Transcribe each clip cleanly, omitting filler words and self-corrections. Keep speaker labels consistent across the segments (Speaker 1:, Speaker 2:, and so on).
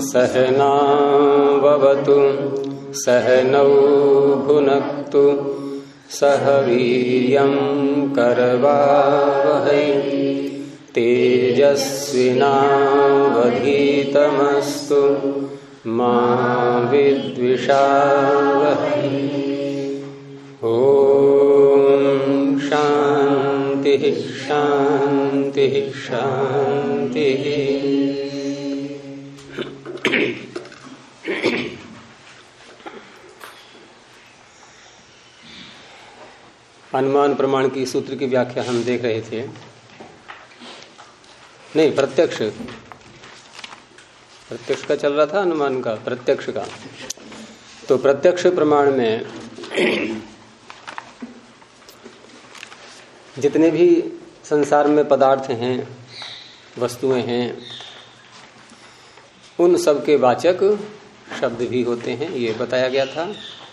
Speaker 1: सहनाववतु सहनौ भुनक्तु सह वीर्यं करवावहै तेजस्विनावधीतमस्तु मा विद्विषावहै। ओम शांति शांति शांति। अनुमान प्रमाण की सूत्र की व्याख्या हम देख रहे थे। नहीं, प्रत्यक्ष का चल रहा था, अनुमान का, प्रत्यक्ष का। तो प्रत्यक्ष प्रमाण में जितने भी संसार में पदार्थ हैं, वस्तुएं हैं, उन सब के वाचक शब्द भी होते हैं, ये बताया गया था।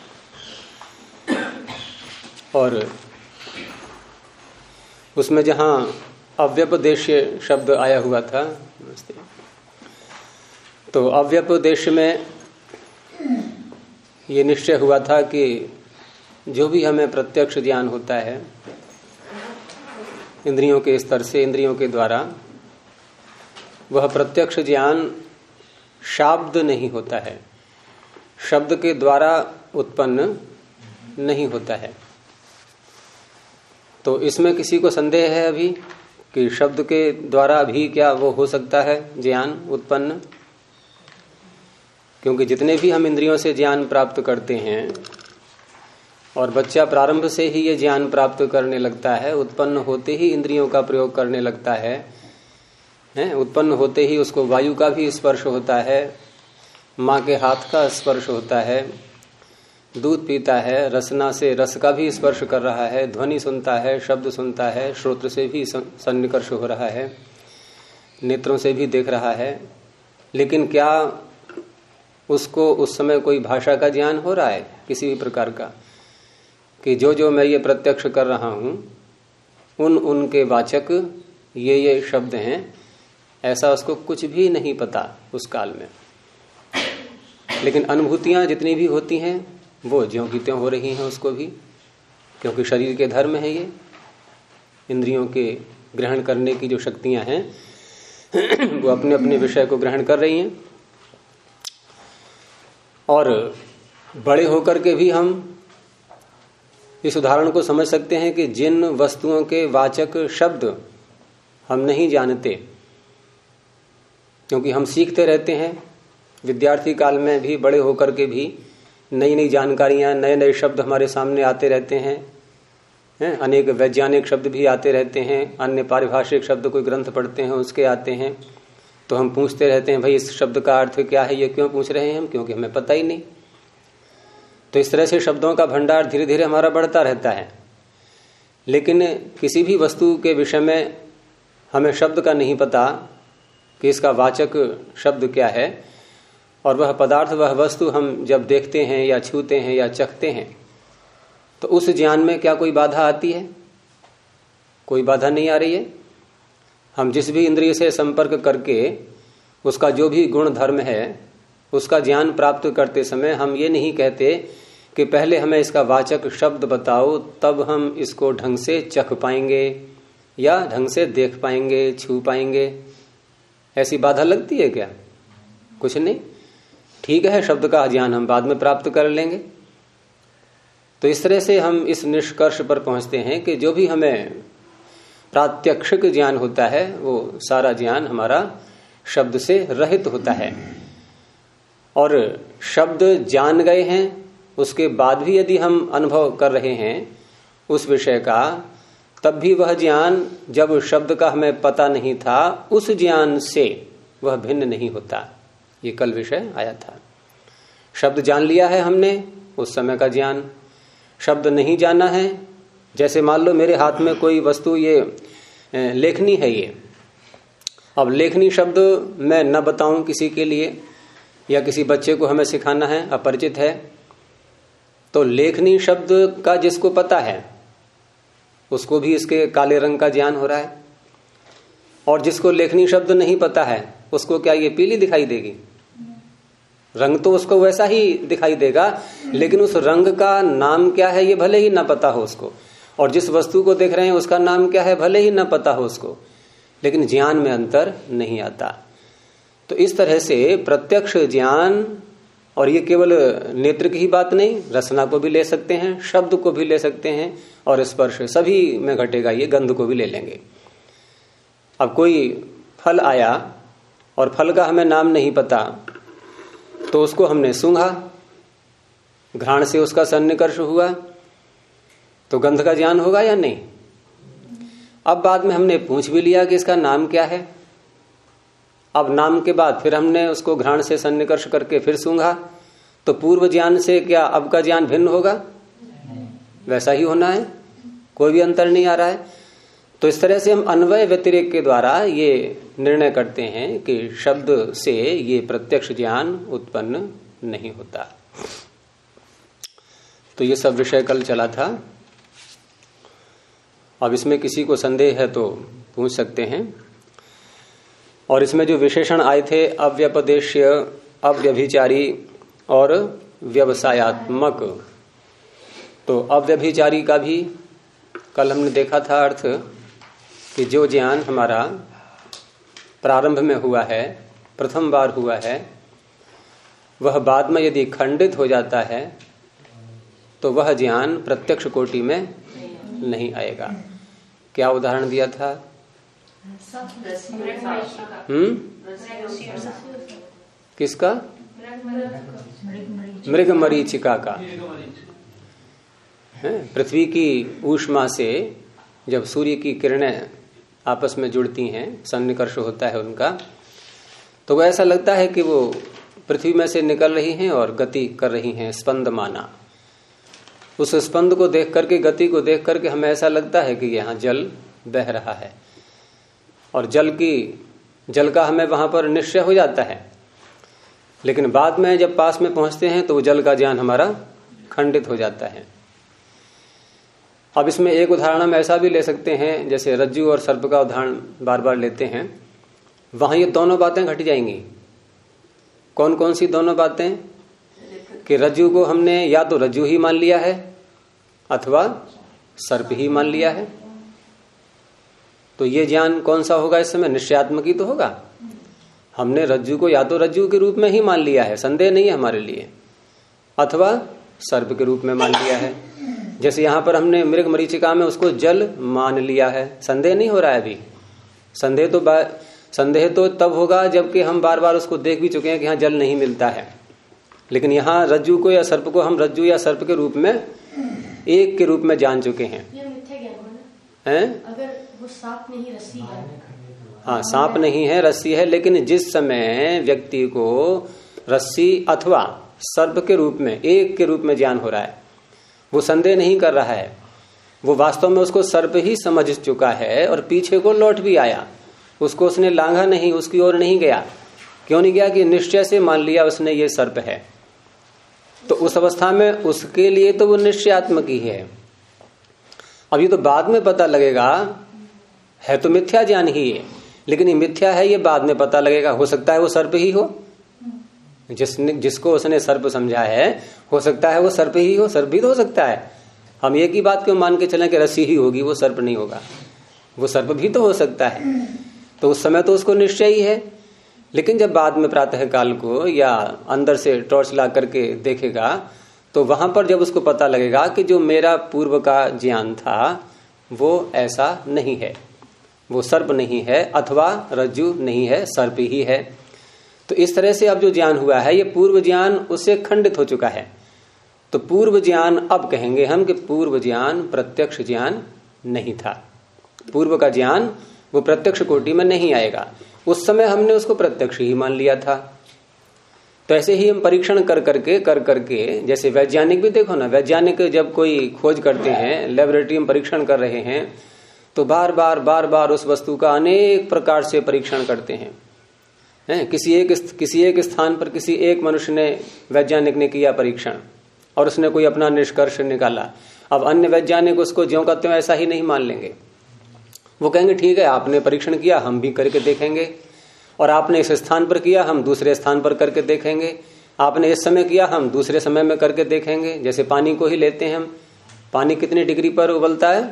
Speaker 1: और उसमें जहां अव्यपदेश्य शब्द आया हुआ था, तो अव्यपदेश में ये निश्चय हुआ था कि जो भी हमें प्रत्यक्ष ज्ञान होता है इंद्रियों के स्तर से, इंद्रियों के द्वारा, वह प्रत्यक्ष ज्ञान शाब्द नहीं होता है, शब्द के द्वारा उत्पन्न नहीं होता है। तो इसमें किसी को संदेह है अभी कि शब्द के द्वारा भी क्या वो हो सकता है ज्ञान उत्पन्न? क्योंकि जितने भी हम इंद्रियों से ज्ञान प्राप्त करते हैं, और बच्चा प्रारंभ से ही ये ज्ञान प्राप्त करने लगता है, उत्पन्न होते ही इंद्रियों का प्रयोग करने लगता है, उत्पन्न होते ही उसको वायु का भी स्पर्श होता है, माँ के हाथ का स्पर्श होता है, दूध पीता है, रसना से रस का भी स्पर्श कर रहा है, ध्वनि सुनता है, शब्द सुनता है, श्रोत्र से भी सन्निकर्ष हो रहा है, नेत्रों से भी देख रहा है। लेकिन क्या उसको उस समय कोई भाषा का ज्ञान हो रहा है किसी भी प्रकार का, कि जो मैं ये प्रत्यक्ष कर रहा हूं उनके वाचक ये शब्द हैं? ऐसा उसको कुछ भी नहीं पता उस काल में। लेकिन अनुभूतियां जितनी भी होती हैं वो ज्यों की त्यों हो रही हैं उसको भी, क्योंकि शरीर के धर्म है ये। इंद्रियों के ग्रहण करने की जो शक्तियां हैं वो अपने अपने विषय को ग्रहण कर रही हैं। और बड़े होकर के भी हम इस उदाहरण को समझ सकते हैं कि जिन वस्तुओं के वाचक शब्द हम नहीं जानते, क्योंकि हम सीखते रहते हैं, विद्यार्थी काल में भी, बड़े होकर के भी नई नई जानकारियां, नए नए शब्द हमारे सामने आते रहते हैं, अनेक वैज्ञानिक शब्द भी आते रहते हैं, अन्य पारिभाषिक शब्द कोई ग्रंथ पढ़ते हैं उसके आते हैं। तो हम पूछते रहते हैं, भाई इस शब्द का अर्थ क्या है? ये क्यों पूछ रहे हैं हम? क्योंकि हमें पता ही नहीं। तो इस तरह से शब्दों का भंडार धीरे धीरे हमारा बढ़ता रहता है। लेकिन किसी भी वस्तु के विषय में हमें शब्द का नहीं पता कि इसका वाचक शब्द क्या है, और वह पदार्थ, वह वस्तु हम जब देखते हैं या छूते हैं या चखते हैं, तो उस ज्ञान में क्या कोई बाधा आती है? कोई बाधा नहीं आ रही है। हम जिस भी इंद्रिय से संपर्क करके उसका जो भी गुण धर्म है उसका ज्ञान प्राप्त करते समय हम ये नहीं कहते कि पहले हमें इसका वाचक शब्द बताओ, तब हम इसको ढंग से चख पाएंगे या ढंग से देख पाएंगे, छू पाएंगे। ऐसी बाधा लगती है क्या? कुछ नहीं। ठीक है, शब्द का ज्ञान हम बाद में प्राप्त कर लेंगे। तो इस तरह से हम इस निष्कर्ष पर पहुंचते हैं कि जो भी हमें प्रात्यक्षिक ज्ञान होता है वो सारा ज्ञान हमारा शब्द से रहित होता है। और शब्द जान गए हैं, उसके बाद भी यदि हम अनुभव कर रहे हैं उस विषय का, तब भी वह ज्ञान जब शब्द का हमें पता नहीं था उस ज्ञान से वह भिन्न नहीं होता। ये कल विषय आया था। शब्द जान लिया है हमने, उस समय का ज्ञान। शब्द नहीं जाना है, जैसे मान लो मेरे हाथ में कोई वस्तु, ये लेखनी है ये, अब लेखनी शब्द मैं न बताऊं किसी के लिए, या किसी बच्चे को हमें सिखाना है, अपरिचित है, तो लेखनी शब्द का जिसको पता है उसको भी इसके काले रंग का ज्ञान हो रहा है, और जिसको लेखनी शब्द नहीं पता है उसको क्या ये पीली दिखाई देगी? रंग तो उसको वैसा ही दिखाई देगा, लेकिन उस रंग का नाम क्या है ये भले ही ना पता हो उसको, और जिस वस्तु को देख रहे हैं उसका नाम क्या है भले ही ना पता हो उसको, लेकिन ज्ञान में अंतर नहीं आता। तो इस तरह से प्रत्यक्ष ज्ञान, और ये केवल नेत्र की ही बात नहीं, रसना को भी ले सकते हैं, शब्द को भी ले सकते हैं, और स्पर्श सभी में घटेगा, ये गंध को भी ले लेंगे। अब कोई फल आया और फल का हमें नाम नहीं पता, तो उसको हमने सूंघा, घ्राण से उसका सन्निकर्ष हुआ, तो गंध का ज्ञान होगा या नहीं? अब बाद में हमने पूछ भी लिया कि इसका नाम क्या है। अब नाम के बाद फिर हमने उसको घ्राण से सन्निकर्ष करके फिर सूंघा, तो पूर्व ज्ञान से क्या अब का ज्ञान भिन्न होगा? वैसा ही होना है, कोई भी अंतर नहीं आ रहा है। तो इस तरह से हम अन्वय व्यतिरेक के द्वारा ये निर्णय करते हैं कि शब्द से ये प्रत्यक्ष ज्ञान उत्पन्न नहीं होता। तो ये सब विषय कल चला था। अब इसमें किसी को संदेह है तो पूछ सकते हैं। और इसमें जो विशेषण आए थे, अव्यपदेश्य, अव्यभिचारी और व्यवसायात्मक, तो अव्यभिचारी का भी कल हमने देखा था अर्थ कि जो ज्ञान हमारा प्रारंभ में हुआ है, प्रथम बार हुआ है, वह बाद में यदि खंडित हो जाता है तो वह ज्ञान प्रत्यक्ष कोटि में नहीं आएगा। क्या उदाहरण दिया था? किसका? मृग मरीचिका का। पृथ्वी की ऊष्मा से जब सूर्य की किरणें आपस में जुड़ती हैं, सन्निकर्ष होता है उनका, तो वह ऐसा लगता है कि वो पृथ्वी में से निकल रही हैं और गति कर रही हैं, स्पंद माना। उस स्पंद को देख करके, गति को देख करके हमें ऐसा लगता है कि यहाँ जल बह रहा है, और जल का हमें वहां पर निश्चय हो जाता है। लेकिन बाद में जब पास में पहुंचते हैं तो वो जल का ज्ञान हमारा खंडित हो जाता है। अब इसमें एक उदाहरण हम ऐसा भी ले सकते हैं, जैसे रज्जु और सर्प का उदाहरण बार बार लेते हैं, वहां ये दोनों बातें घट जाएंगी। कौन कौन सी दोनों बातें? कि रज्जु को हमने या तो रज्जु ही मान लिया है अथवा सर्प ही मान लिया है। तो ये ज्ञान कौन सा होगा इस समय? निश्चयात्मक ही तो होगा। हमने रज्जु को या तो रज्जु के रूप में ही मान लिया है, संदेह नहीं है हमारे लिए, अथवा सर्प के रूप में मान लिया है। जैसे यहां पर हमने मृग मरीचिका में उसको जल मान लिया है, संदेह नहीं हो रहा है अभी। संदेह तो तब होगा जबकि हम बार बार उसको देख भी चुके हैं कि यहाँ जल नहीं मिलता है। लेकिन यहाँ रज्जु को या सर्प को हम रज्जु या सर्प के रूप में, एक के रूप में जान चुके हैं।
Speaker 2: अगर वो सांप नहीं रस्सी है,
Speaker 1: हाँ सांप नहीं है रस्सी है, लेकिन जिस समय व्यक्ति को रस्सी अथवा सर्प के रूप में, एक के रूप में ज्ञान हो रहा है, वो संदेह नहीं कर रहा है, वो वास्तव में उसको सर्प ही समझ चुका है और पीछे को लौट भी आया, उसको उसने लांघा नहीं, उसकी ओर नहीं गया। क्यों नहीं गया? कि निश्चय से मान लिया उसने ये सर्प है। तो उस अवस्था में उसके लिए तो वो निश्चयात्मक ही है। अब ये तो बाद में पता लगेगा, है तो मिथ्या ज्ञान ही है, लेकिन ये मिथ्या है ये बाद में पता लगेगा। हो सकता है वो सर्प ही हो, जिसको उसने सर्प समझा है, हो सकता है वो सर्प ही हो, सर्प भी तो हो सकता है। हम एक ही बात क्यों मान के चलें कि रस्सी ही होगी, वो सर्प नहीं होगा, वो सर्प भी तो हो सकता है। तो उस समय तो उसको निश्चय ही है। लेकिन जब बाद में प्रातः काल को या अंदर से टॉर्च ला करके देखेगा, तो वहां पर जब उसको पता लगेगा कि जो मेरा पूर्व का ज्ञान था वो ऐसा नहीं है, वो सर्प नहीं है अथवा रज्जु नहीं है, सर्प ही है। तो इस तरह से अब जो ज्ञान हुआ है ये पूर्व ज्ञान उससे खंडित हो चुका है। तो पूर्व ज्ञान, अब कहेंगे हम कि पूर्व ज्ञान प्रत्यक्ष ज्ञान नहीं था। पूर्व का ज्ञान वो प्रत्यक्ष कोटि में नहीं आएगा, उस समय हमने उसको प्रत्यक्ष ही मान लिया था। तो ऐसे ही हम परीक्षण कर करके, जैसे वैज्ञानिक भी देखो ना, वैज्ञानिक जब कोई खोज करते हैं, लेबोरेटरी में परीक्षण कर रहे हैं, तो बार बार उस वस्तु का अनेक प्रकार से परीक्षण करते हैं। किसी एक स्थान पर किसी एक मनुष्य ने, वैज्ञानिक ने किया परीक्षण और उसने कोई अपना निष्कर्ष निकाला। अब अन्य वैज्ञानिक उसको ज्यों का त्यों ऐसा ही नहीं मान लेंगे। वो कहेंगे ठीक है, आपने परीक्षण किया, हम भी करके देखेंगे, और आपने इस स्थान पर किया, हम दूसरे स्थान पर करके देखेंगे। आपने इस समय किया, हम दूसरे समय में करके देखेंगे। जैसे पानी को ही लेते हैं हम, पानी कितनी डिग्री पर उबलता है?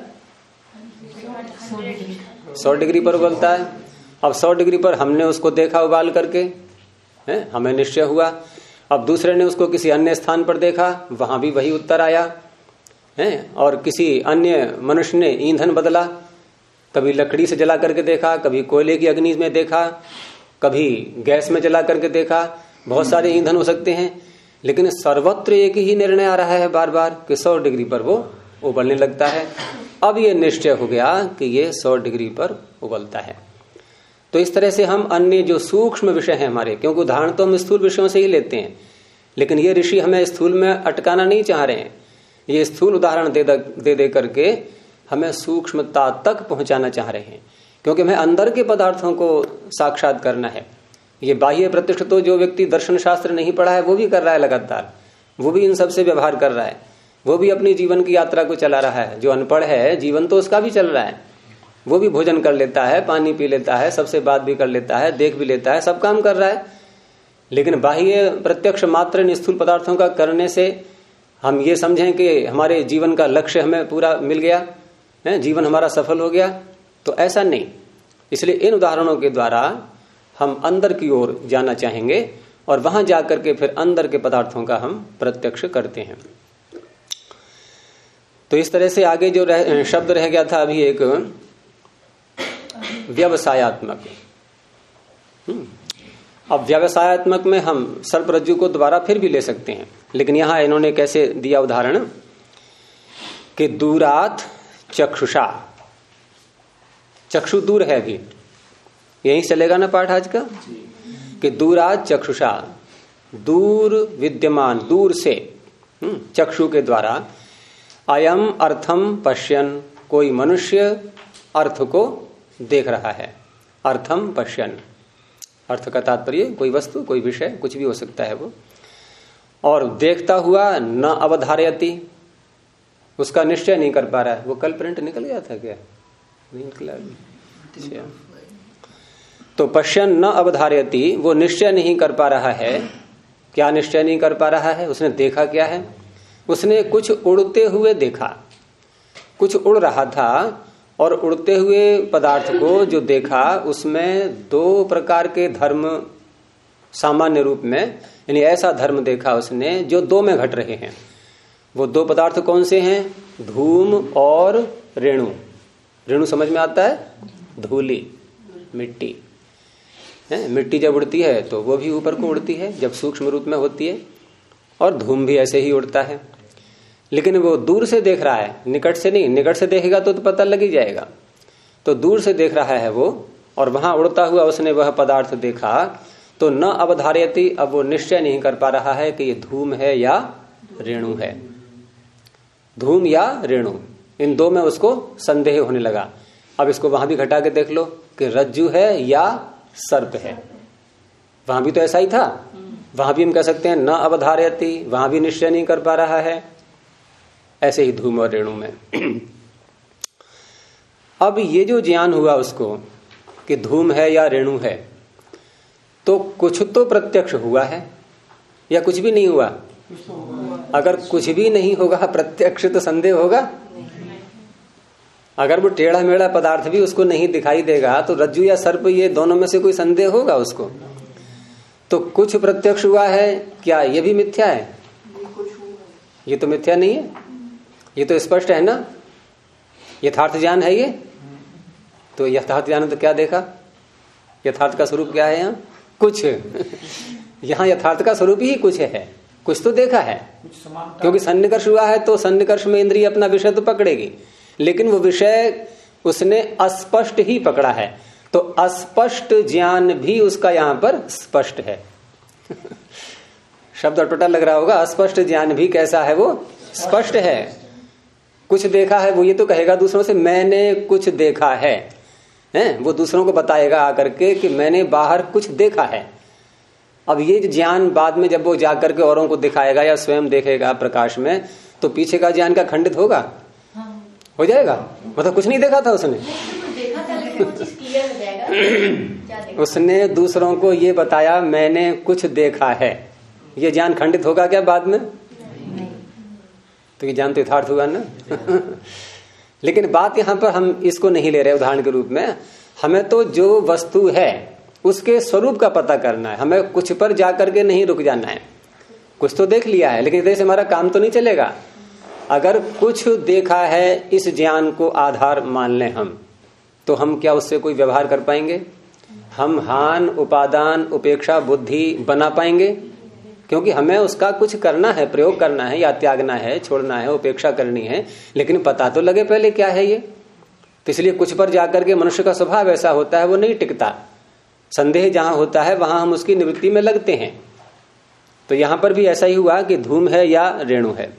Speaker 1: 100 डिग्री पर उबलता है। अब 100 डिग्री पर हमने उसको देखा उबाल करके, हमें निश्चय हुआ। अब दूसरे ने उसको किसी अन्य स्थान पर देखा, वहां भी वही उत्तर आया है। और किसी अन्य मनुष्य ने ईंधन बदला, कभी लकड़ी से जला करके देखा, कभी कोयले की अग्नि में देखा, कभी गैस में जला करके देखा। बहुत सारे ईंधन हो सकते हैं, लेकिन सर्वत्र एक ही निर्णय आ रहा है बार बार कि 100 डिग्री पर वो उबलने लगता है। अब ये निश्चय हो गया कि ये 100 डिग्री पर उबलता है। तो इस तरह से हम अन्य जो सूक्ष्म विषय हैं हमारे, क्योंकि उदाहरण तो हम स्थूल विषयों से ही लेते हैं, लेकिन ये ऋषि हमें स्थूल में अटकाना नहीं चाह रहे हैं। ये स्थूल उदाहरण दे करके हमें सूक्ष्मता तक पहुंचाना चाह रहे हैं, क्योंकि हमें अंदर के पदार्थों को साक्षात करना है। ये बाह्य प्रत्यक्ष तो जो व्यक्ति दर्शन शास्त्र नहीं पढ़ा है वो भी कर रहा है लगातार, वो भी इन सबसे व्यवहार कर रहा है, वो भी अपनी जीवन की यात्रा को चला रहा है। जो अनपढ़ है, जीवन तो उसका भी चल रहा है, वो भी भोजन कर लेता है, पानी पी लेता है, सबसे बात भी कर लेता है, देख भी लेता है, सब काम कर रहा है। लेकिन बाह्य प्रत्यक्ष मात्र इन स्थूल पदार्थों का करने से हम ये समझें कि हमारे जीवन का लक्ष्य हमें पूरा मिल गया है, जीवन हमारा सफल हो गया, तो ऐसा नहीं। इसलिए इन उदाहरणों के द्वारा हम अंदर की ओर जाना चाहेंगे और वहां जाकर के फिर अंदर के पदार्थों का हम प्रत्यक्ष करते हैं। तो इस तरह से आगे जो शब्द रह गया था अभी एक व्यवसायत्मक। अब व्यवसायत्मक में हम सर्परज्जु को दोबारा फिर भी ले सकते हैं, लेकिन यहां इन्होंने कैसे दिया उदाहरण कि दूरात चक्षुषा, चक्षु दूर है, अभी यही चलेगा ना पाठ आज का, कि दूरात चक्षुषा, दूर विद्यमान, दूर से चक्षु के द्वारा अयम अर्थम पश्यन, कोई मनुष्य अर्थ को देख रहा है। अर्थम पश्यन, अर्थ का तात्पर्य कोई वस्तु, कोई विषय, कुछ भी हो सकता है वो। और देखता हुआ न अवधारयति, उसका निश्चय नहीं कर पा रहा है। वो कल प्रिंट निकल गया था क्या? नहीं निकला। अच्छा, तो पश्यन न अवधारयति, वो निश्चय नहीं कर पा रहा है। क्या निश्चय नहीं कर पा रहा है? उसने देखा क्या है? उसने कुछ उड़ते हुए देखा, कुछ उड़ रहा था, और उड़ते हुए पदार्थ को जो देखा उसमें 2 प्रकार के धर्म सामान्य रूप में, यानी ऐसा धर्म देखा उसने जो 2 में घट रहे हैं। वो 2 पदार्थ कौन से हैं? धूम और रेणु। रेणु समझ में आता है? धूली, मिट्टी है। मिट्टी जब उड़ती है तो वो भी ऊपर को उड़ती है जब सूक्ष्म रूप में होती है, और धूम भी ऐसे ही उड़ता है। लेकिन वो दूर से देख रहा है, निकट से नहीं। निकट से देखेगा तो पता लग ही जाएगा। तो दूर से देख रहा है वो, और वहां उड़ता हुआ उसने वह पदार्थ देखा, तो न अवधारयति, अब वो निश्चय नहीं कर पा रहा है कि ये धूम है या रेणु है। धूम या रेणु, इन 2 में उसको संदेह होने लगा। अब इसको वहां भी घटा के देख लो कि रज्जु है या सर्प है। वहां भी तो ऐसा ही था, वहां भी हम कह सकते हैं न अवधारयति, वहां भी निश्चय नहीं कर पा रहा है। ऐसे ही धूम और रेणु में। अब ये जो ज्ञान हुआ उसको कि धूम है या रेणु है, तो कुछ तो प्रत्यक्ष हुआ है या कुछ भी नहीं हुआ? अगर कुछ भी नहीं होगा प्रत्यक्ष, तो संदेह होगा। अगर वो टेढ़ा मेढ़ा पदार्थ भी उसको नहीं दिखाई देगा, तो रज्जु या सर्प, ये दोनों में से कोई संदेह होगा उसको? तो कुछ प्रत्यक्ष हुआ है, क्या ये भी मिथ्या है? ये तो मिथ्या नहीं है, ये तो स्पष्ट है ना, यथार्थ ज्ञान है ये। तो यथार्थ ज्ञान तो क्या देखा? यथार्थ का स्वरूप क्या है यहाँ? कुछ। यहाँ यथार्थ का स्वरूप ही कुछ है, कुछ तो देखा है। क्योंकि सन्निकर्ष हुआ है तो सन्निकर्ष में इंद्रिय अपना विषय तो पकड़ेगी, लेकिन वो विषय उसने अस्पष्ट ही पकड़ा है, तो अस्पष्ट ज्ञान भी उसका यहाँ पर स्पष्ट है। शब्द अटपटा लग रहा होगा। अस्पष्ट ज्ञान भी कैसा है? वो स्पष्ट है। कुछ देखा है, वो ये तो कहेगा दूसरों से, मैंने कुछ देखा है, वो दूसरों को बताएगा आकर के कि मैंने बाहर कुछ देखा है। अब ये ज्ञान बाद में जब वो जाकर के औरों को दिखाएगा या स्वयं देखेगा प्रकाश में, तो पीछे का ज्ञान का खंडित होगा? हो जाएगा। मतलब कुछ नहीं देखा था उसने,
Speaker 2: देखा था लेकिन वो चीज क्लियर हो जाएगा।
Speaker 1: उसने दूसरों को ये बताया मैंने कुछ देखा है, ये ज्ञान खंडित होगा क्या बाद में? तो ये ज्ञान तो यथार्थ हुआ ना। लेकिन बात यहां पर हम इसको नहीं ले रहे उदाहरण के रूप में। हमें तो जो वस्तु है उसके स्वरूप का पता करना है, हमें कुछ पर जाकर के नहीं रुक जाना है। कुछ तो देख लिया है लेकिन इधर से हमारा काम तो नहीं चलेगा। अगर कुछ देखा है इस ज्ञान को आधार मान लें हम, तो हम क्या उससे कोई व्यवहार कर पाएंगे? हम हान उपादान उपेक्षा बुद्धि बना पाएंगे? क्योंकि हमें उसका कुछ करना है, प्रयोग करना है, या त्यागना है, छोड़ना है, उपेक्षा करनी है, लेकिन पता तो लगे पहले क्या है ये। तो इसलिए कुछ पर जाकर के मनुष्य का स्वभाव ऐसा होता है, वो नहीं टिकता। संदेह जहां होता है वहां हम उसकी निवृत्ति में लगते हैं। तो यहां पर भी ऐसा ही हुआ कि धूम है या रेणु है।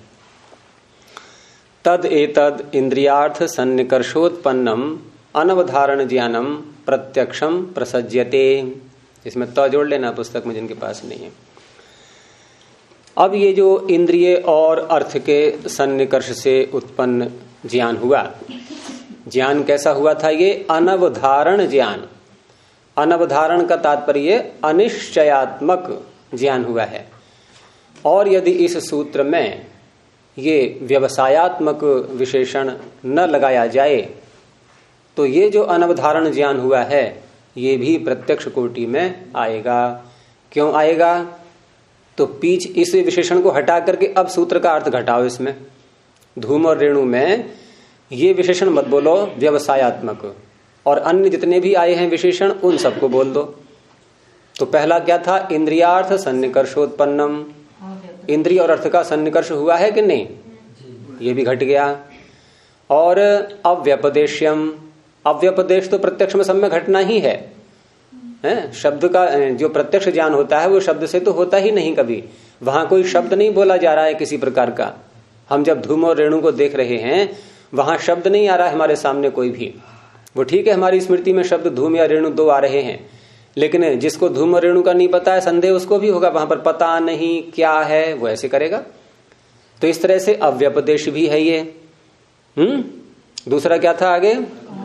Speaker 1: तद एतद इंद्रियार्थ सन्निकर्षोत्पन्नम अनवधारण ज्ञानम प्रत्यक्षम प्रसज्यते। इसमें त जोड़ लेना पुस्तक में जिनके पास नहीं है। अब ये जो इंद्रिय और अर्थ के सन्निकर्ष से उत्पन्न ज्ञान हुआ, ज्ञान कैसा हुआ था? ये अनवधारण ज्ञान। अनवधारण का तात्पर्य अनिश्चयात्मक ज्ञान हुआ है। और यदि इस सूत्र में ये व्यवसायात्मक विशेषण न लगाया जाए तो ये जो अनवधारण ज्ञान हुआ है ये भी प्रत्यक्ष कोटि में आएगा। क्यों आएगा? तो पीछ इस विशेषण को हटा करके अब सूत्र का अर्थ घटाओ। इसमें धूम और रेणु में ये विशेषण मत बोलो व्यवसायात्मक, और अन्य जितने भी आए हैं विशेषण उन सबको बोल दो। तो पहला क्या था? इंद्रियार्थ सन्निकर्षोत्पन्नम। इंद्रिय और अर्थ का सन्निकर्ष हुआ है कि नहीं? ये भी घट गया। और अव्यपदेश्यम। अव्यपदेश तो प्रत्यक्ष में सब में घटना ही है। शब्द का जो प्रत्यक्ष ज्ञान होता है वो शब्द से तो होता ही नहीं कभी। वहां कोई शब्द नहीं बोला जा रहा है किसी प्रकार का। हम जब धूम और रेणु को देख रहे हैं वहां शब्द नहीं आ रहा है हमारे सामने कोई भी। वो ठीक है हमारी स्मृति में शब्द धूम या रेणु दो आ रहे हैं, लेकिन जिसको धूम और रेणु का नहीं पता है संदेह उसको भी होगा, वहां पर पता नहीं क्या है वो ऐसे करेगा। तो इस तरह से अव्यपदेश भी है ये। दूसरा क्या था आगे?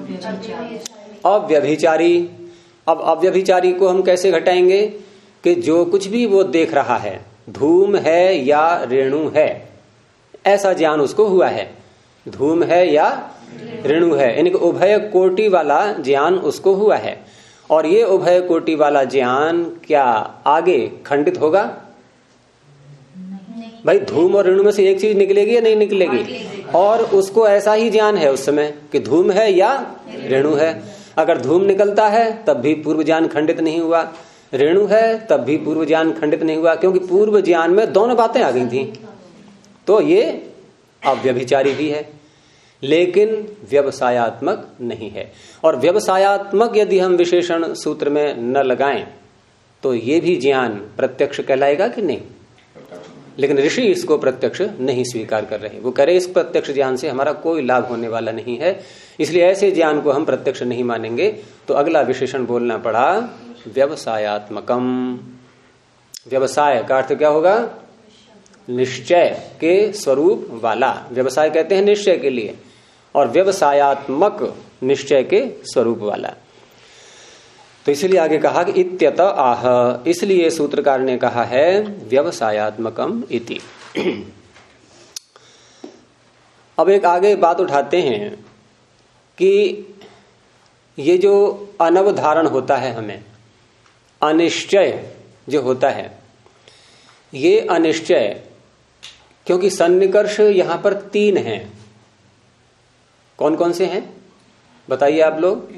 Speaker 1: अव्यभिचारी। अब अव्यभिचारी को हम कैसे घटाएंगे? कि जो कुछ भी वो देख रहा है, धूम है या रेणु है, ऐसा ज्ञान उसको हुआ है। धूम है या रेणु है, यानी कि उभय कोटि वाला ज्ञान उसको हुआ है। और ये उभय कोटि वाला ज्ञान क्या आगे खंडित होगा? भाई धूम और रेणु में से एक चीज निकलेगी या नहीं निकलेगी? और उसको ऐसा ही ज्ञान है उस समय कि धूम है या रेणु है। अगर धूम निकलता है तब भी पूर्व ज्ञान खंडित नहीं हुआ, रेणु है तब भी पूर्व ज्ञान खंडित नहीं हुआ, क्योंकि पूर्व ज्ञान में दोनों बातें आ गई थी। तो ये अव्यभिचारी भी है लेकिन व्यवसायात्मक नहीं है। और व्यवसायात्मक यदि हम विशेषण सूत्र में न लगाएं तो ये भी ज्ञान प्रत्यक्ष कहलाएगा कि नहीं? लेकिन ऋषि इसको प्रत्यक्ष नहीं स्वीकार कर रहे। वो कह रहे इस प्रत्यक्ष ज्ञान से हमारा कोई लाभ होने वाला नहीं है, इसलिए ऐसे ज्ञान को हम प्रत्यक्ष नहीं मानेंगे। तो अगला विशेषण बोलना पड़ा व्यवसायात्मकम। व्यवसाय का अर्थ क्या होगा? निश्चय के स्वरूप वाला। व्यवसाय कहते हैं निश्चय के लिए, और व्यवसायात्मक निश्चय के स्वरूप वाला। तो इसलिए आगे कहा कि इत्यत आह, इसलिए सूत्रकार ने कहा है व्यवसायात्मकम इति। अब एक आगे बात उठाते हैं कि ये जो अनवधारण होता है, हमें अनिश्चय जो होता है, ये अनिश्चय, क्योंकि सन्निकर्ष यहां पर 3 हैं। कौन कौन से हैं बताइए आप लोग?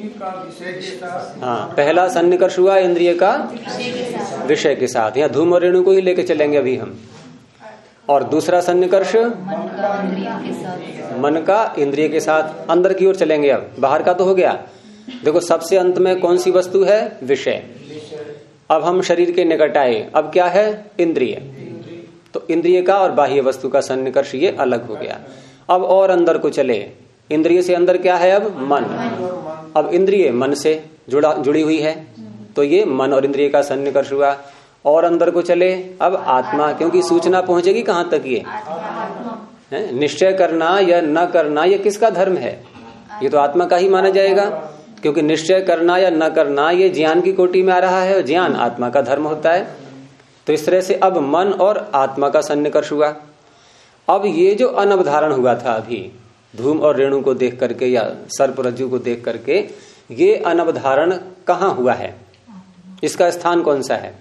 Speaker 1: हाँ, पहला सन्निकर्ष हुआ इंद्रिय का विषय के साथ, या धूम और रेणु को ही लेके चलेंगे अभी हम। और दूसरा सन्निकर्ष मन का इंद्रिय के साथ, अंदर की ओर चलेंगे। अब बाहर का तो हो गया। देखो सबसे अंत में कौन सी वस्तु है? विषय। अब हम शरीर के निकट आए, अब क्या है? इंद्रिय। तो इंद्रिय का और बाह्य वस्तु का सन्निकर्ष ये अलग हो गया। अब और अंदर को चले, इंद्रिय से अंदर क्या है? अब मन। अब इंद्रिय मन से जुड़ी हुई है, तो ये मन और इंद्रिय का सन्निकर्ष हुआ। और अंदर को चले, अब आत्मा, क्योंकि सूचना पहुंचेगी कहां तक? ये है निश्चय करना या न करना, ये किसका धर्म है? ये तो आत्मा का ही माना जाएगा, क्योंकि निश्चय करना या न करना ये ज्ञान की कोटि में आ रहा है, और ज्ञान आत्मा का धर्म होता है। तो इस तरह से अब मन और आत्मा का सन्निकर्ष हुआ। अब ये जो अनवधारण हुआ था अभी धूम और रेणु को देख करके या सर्प रज्जु को देख करके, ये अनवधारण कहाँ हुआ है, इसका स्थान कौन सा है?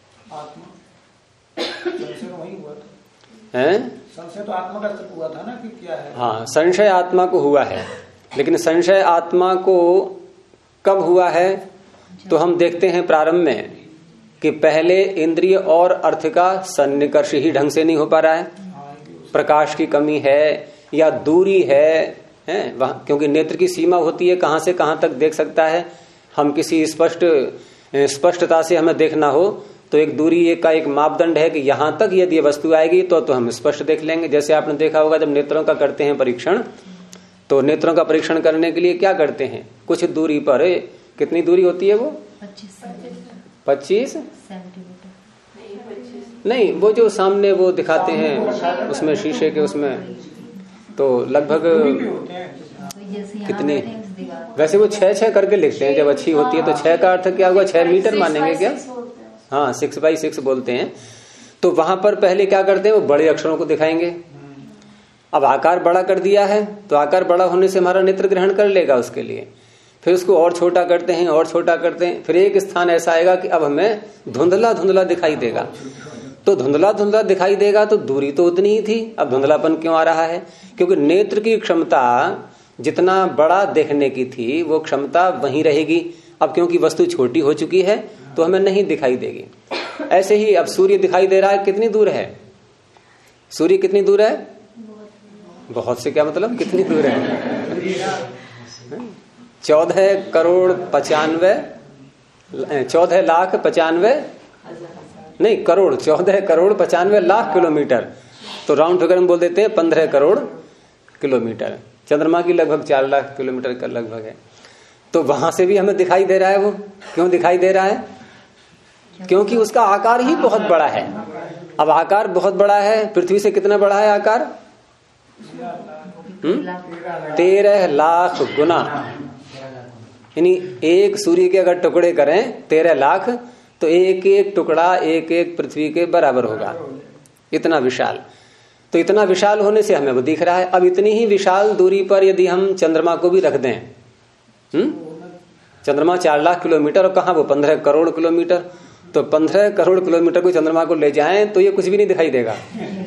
Speaker 3: संशय तो आत्मा का हुआ था ना कि क्या है?
Speaker 1: हाँ, संशय आत्मा को हुआ है, लेकिन संशय आत्मा को कब हुआ है तो हम देखते हैं प्रारंभ में कि पहले इंद्रिय और अर्थ का सन्निकर्ष ही ढंग से नहीं हो पा रहा है, प्रकाश की कमी है या दूरी है वहां, क्योंकि नेत्र की सीमा होती है, कहां से कहां तक देख सकता है। हम किसी स्पष्टता से हमें देखना हो तो एक दूरी का एक मापदंड है कि यहां तक यदि वस्तु आएगी तो हम स्पष्ट देख लेंगे। जैसे आपने देखा होगा जब नेत्रों का करते हैं परीक्षण, तो नेत्रों का परीक्षण करने के लिए क्या करते हैं, कुछ दूरी पर, कितनी दूरी होती है वो 25 नहीं, वो जो सामने वो दिखाते हैं उसमें शीशे के उसमें, तो लगभग कितने, वैसे वो 6 करके लिखते हैं जब अच्छी होती है तो 6 का अर्थ क्या हुआ, 6 मीटर मानेंगे क्या? हाँ, 6x6 बोलते हैं। तो वहां पर पहले क्या करते हैं, वो बड़े अक्षरों को दिखाएंगे। अब आकार बड़ा कर दिया है तो आकार बड़ा होने से हमारा नेत्र ग्रहण कर लेगा उसके लिए, फिर उसको और छोटा करते हैं और छोटा करते हैं, फिर एक स्थान ऐसा आएगा कि अब हमें धुंधला धुंधला दिखाई देगा। तो धुंधला धुंधला दिखाई देगा तो दूरी तो उतनी ही थी, अब धुंधलापन क्यों आ रहा है? क्योंकि नेत्र की क्षमता जितना बड़ा देखने की थी वो क्षमता वहीं रहेगी। अब क्योंकि वस्तु छोटी हो चुकी है तो हमें नहीं दिखाई देगी। ऐसे ही अब सूर्य दिखाई दे रहा है, कितनी दूर है सूर्य, कितनी दूर है? बहुत से क्या मतलब, कितनी दूर है? 14 लाख 95 नहीं करोड़, 14 करोड़ 95 लाख किलोमीटर, तो राउंड फिगर में बोल देते हैं 15 करोड़ किलोमीटर। चंद्रमा की लगभग 4 लाख किलोमीटर का लगभग है। तो वहां से भी हमें दिखाई दे रहा है। वो क्यों दिखाई दे रहा है? क्योंककि उसका आकार ही बहुत बड़ा है। अब आकार बहुत बड़ा है, पृथ्वी से कितना बड़ा है आकार? 13 लाख गुना, यानी एक सूर्य के अगर टुकड़े करें 13 लाख तो एक एक टुकड़ा एक एक पृथ्वी के बराबर होगा, इतना विशाल। तो इतना विशाल होने से हमें वो दिख रहा है। अब इतनी ही विशाल दूरी पर यदि हम चंद्रमा को भी रख दें, चंद्रमा 4 लाख किलोमीटर और कहाँ वो 15 करोड़ किलोमीटर, तो 15 करोड़ किलोमीटर को चंद्रमा को ले जाएं तो ये कुछ भी नहीं दिखाई देगा।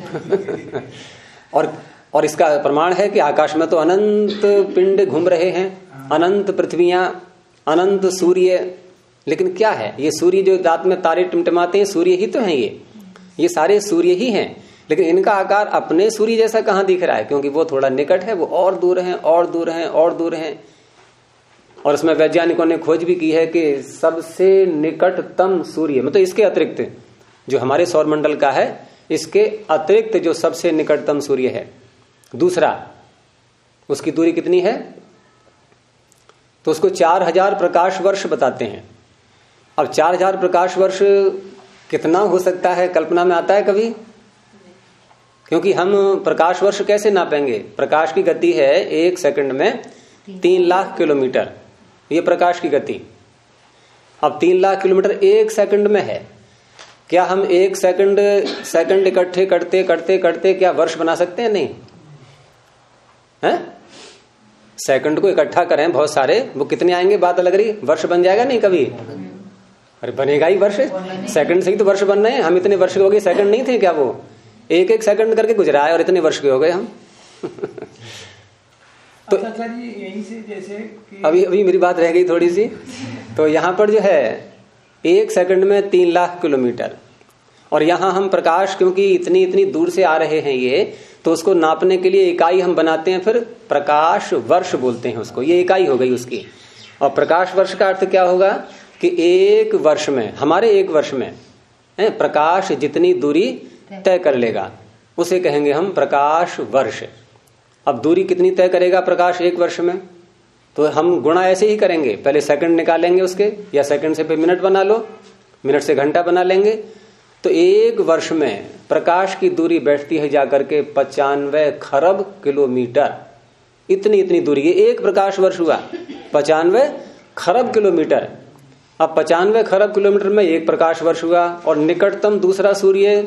Speaker 1: और इसका प्रमाण है कि आकाश में तो अनंत पिंड घूम रहे हैं, अनंत पृथ्वियां, अनंत सूर्य। लेकिन क्या है ये सूर्य, जो रात में तारे टिमटिमाते हैं सूर्य ही तो हैं, ये सारे सूर्य ही हैं। लेकिन इनका आकार अपने सूर्य जैसा कहाँ दिख रहा है, क्योंकि वो थोड़ा निकट है, वो और दूर हैं और दूर हैं और दूर हैं। और इसमें वैज्ञानिकों ने खोज भी की है कि सबसे निकटतम सूर्य, मतलब इसके अतिरिक्त जो हमारे सौर मंडल का है, इसके अतिरिक्त जो सबसे निकटतम सूर्य है दूसरा, उसकी दूरी कितनी है? तो उसको 4000 प्रकाश वर्ष बताते हैं। अब 4000 प्रकाश वर्ष कितना हो सकता है, कल्पना में आता है कभी? क्योंकि हम प्रकाश वर्ष कैसे नापेंगे? प्रकाश की गति है 1 सेकंड में 3 लाख किलोमीटर, ये प्रकाश की गति। अब 3 लाख किलोमीटर 1 सेकंड में है। क्या हम 1 सेकंड इकट्ठे करते करते करते क्या वर्ष बना सकते हैं? नहीं है? सेकंड को इकट्ठा करें बहुत सारे, वो कितने आएंगे बात अलग रही, वर्ष बन जाएगा नहीं कभी? अरे बनेगा ही वर्ष, सेकंड से ही तो वर्ष बन रहे हैं। हम इतने वर्ष के हो गए, सेकंड नहीं थे क्या? वो 1 सेकंड करके गुजरा है और इतने वर्ष के हो गए हम। तो
Speaker 3: यहीं से जैसे
Speaker 1: अभी मेरी बात रह गई थोड़ी सी। तो यहाँ पर जो है 1 सेकंड में 3 लाख किलोमीटर, और यहाँ हम प्रकाश क्योंकि इतनी दूर से आ रहे हैं ये, तो उसको नापने के लिए इकाई हम बनाते हैं, फिर प्रकाश वर्ष बोलते हैं उसको, ये इकाई हो गई उसकी। और प्रकाश वर्ष का अर्थ क्या होगा कि 1 वर्ष में, हमारे 1 वर्ष में प्रकाश जितनी दूरी तय कर लेगा उसे कहेंगे हम प्रकाश वर्ष। अब दूरी कितनी तय करेगा प्रकाश 1 वर्ष में? तो हम गुणा ऐसे ही करेंगे, पहले सेकंड निकालेंगे उसके, या सेकंड से फिर मिनट बना लो, मिनट से घंटा बना लेंगे। तो 1 वर्ष में प्रकाश की दूरी बैठती है जाकर के 95 खरब किलोमीटर। इतनी दूरी, ये 1 प्रकाश वर्ष हुआ 95 खरब किलोमीटर। अब 95 खरब किलोमीटर में 1 प्रकाश वर्ष हुआ और निकटतम दूसरा सूर्य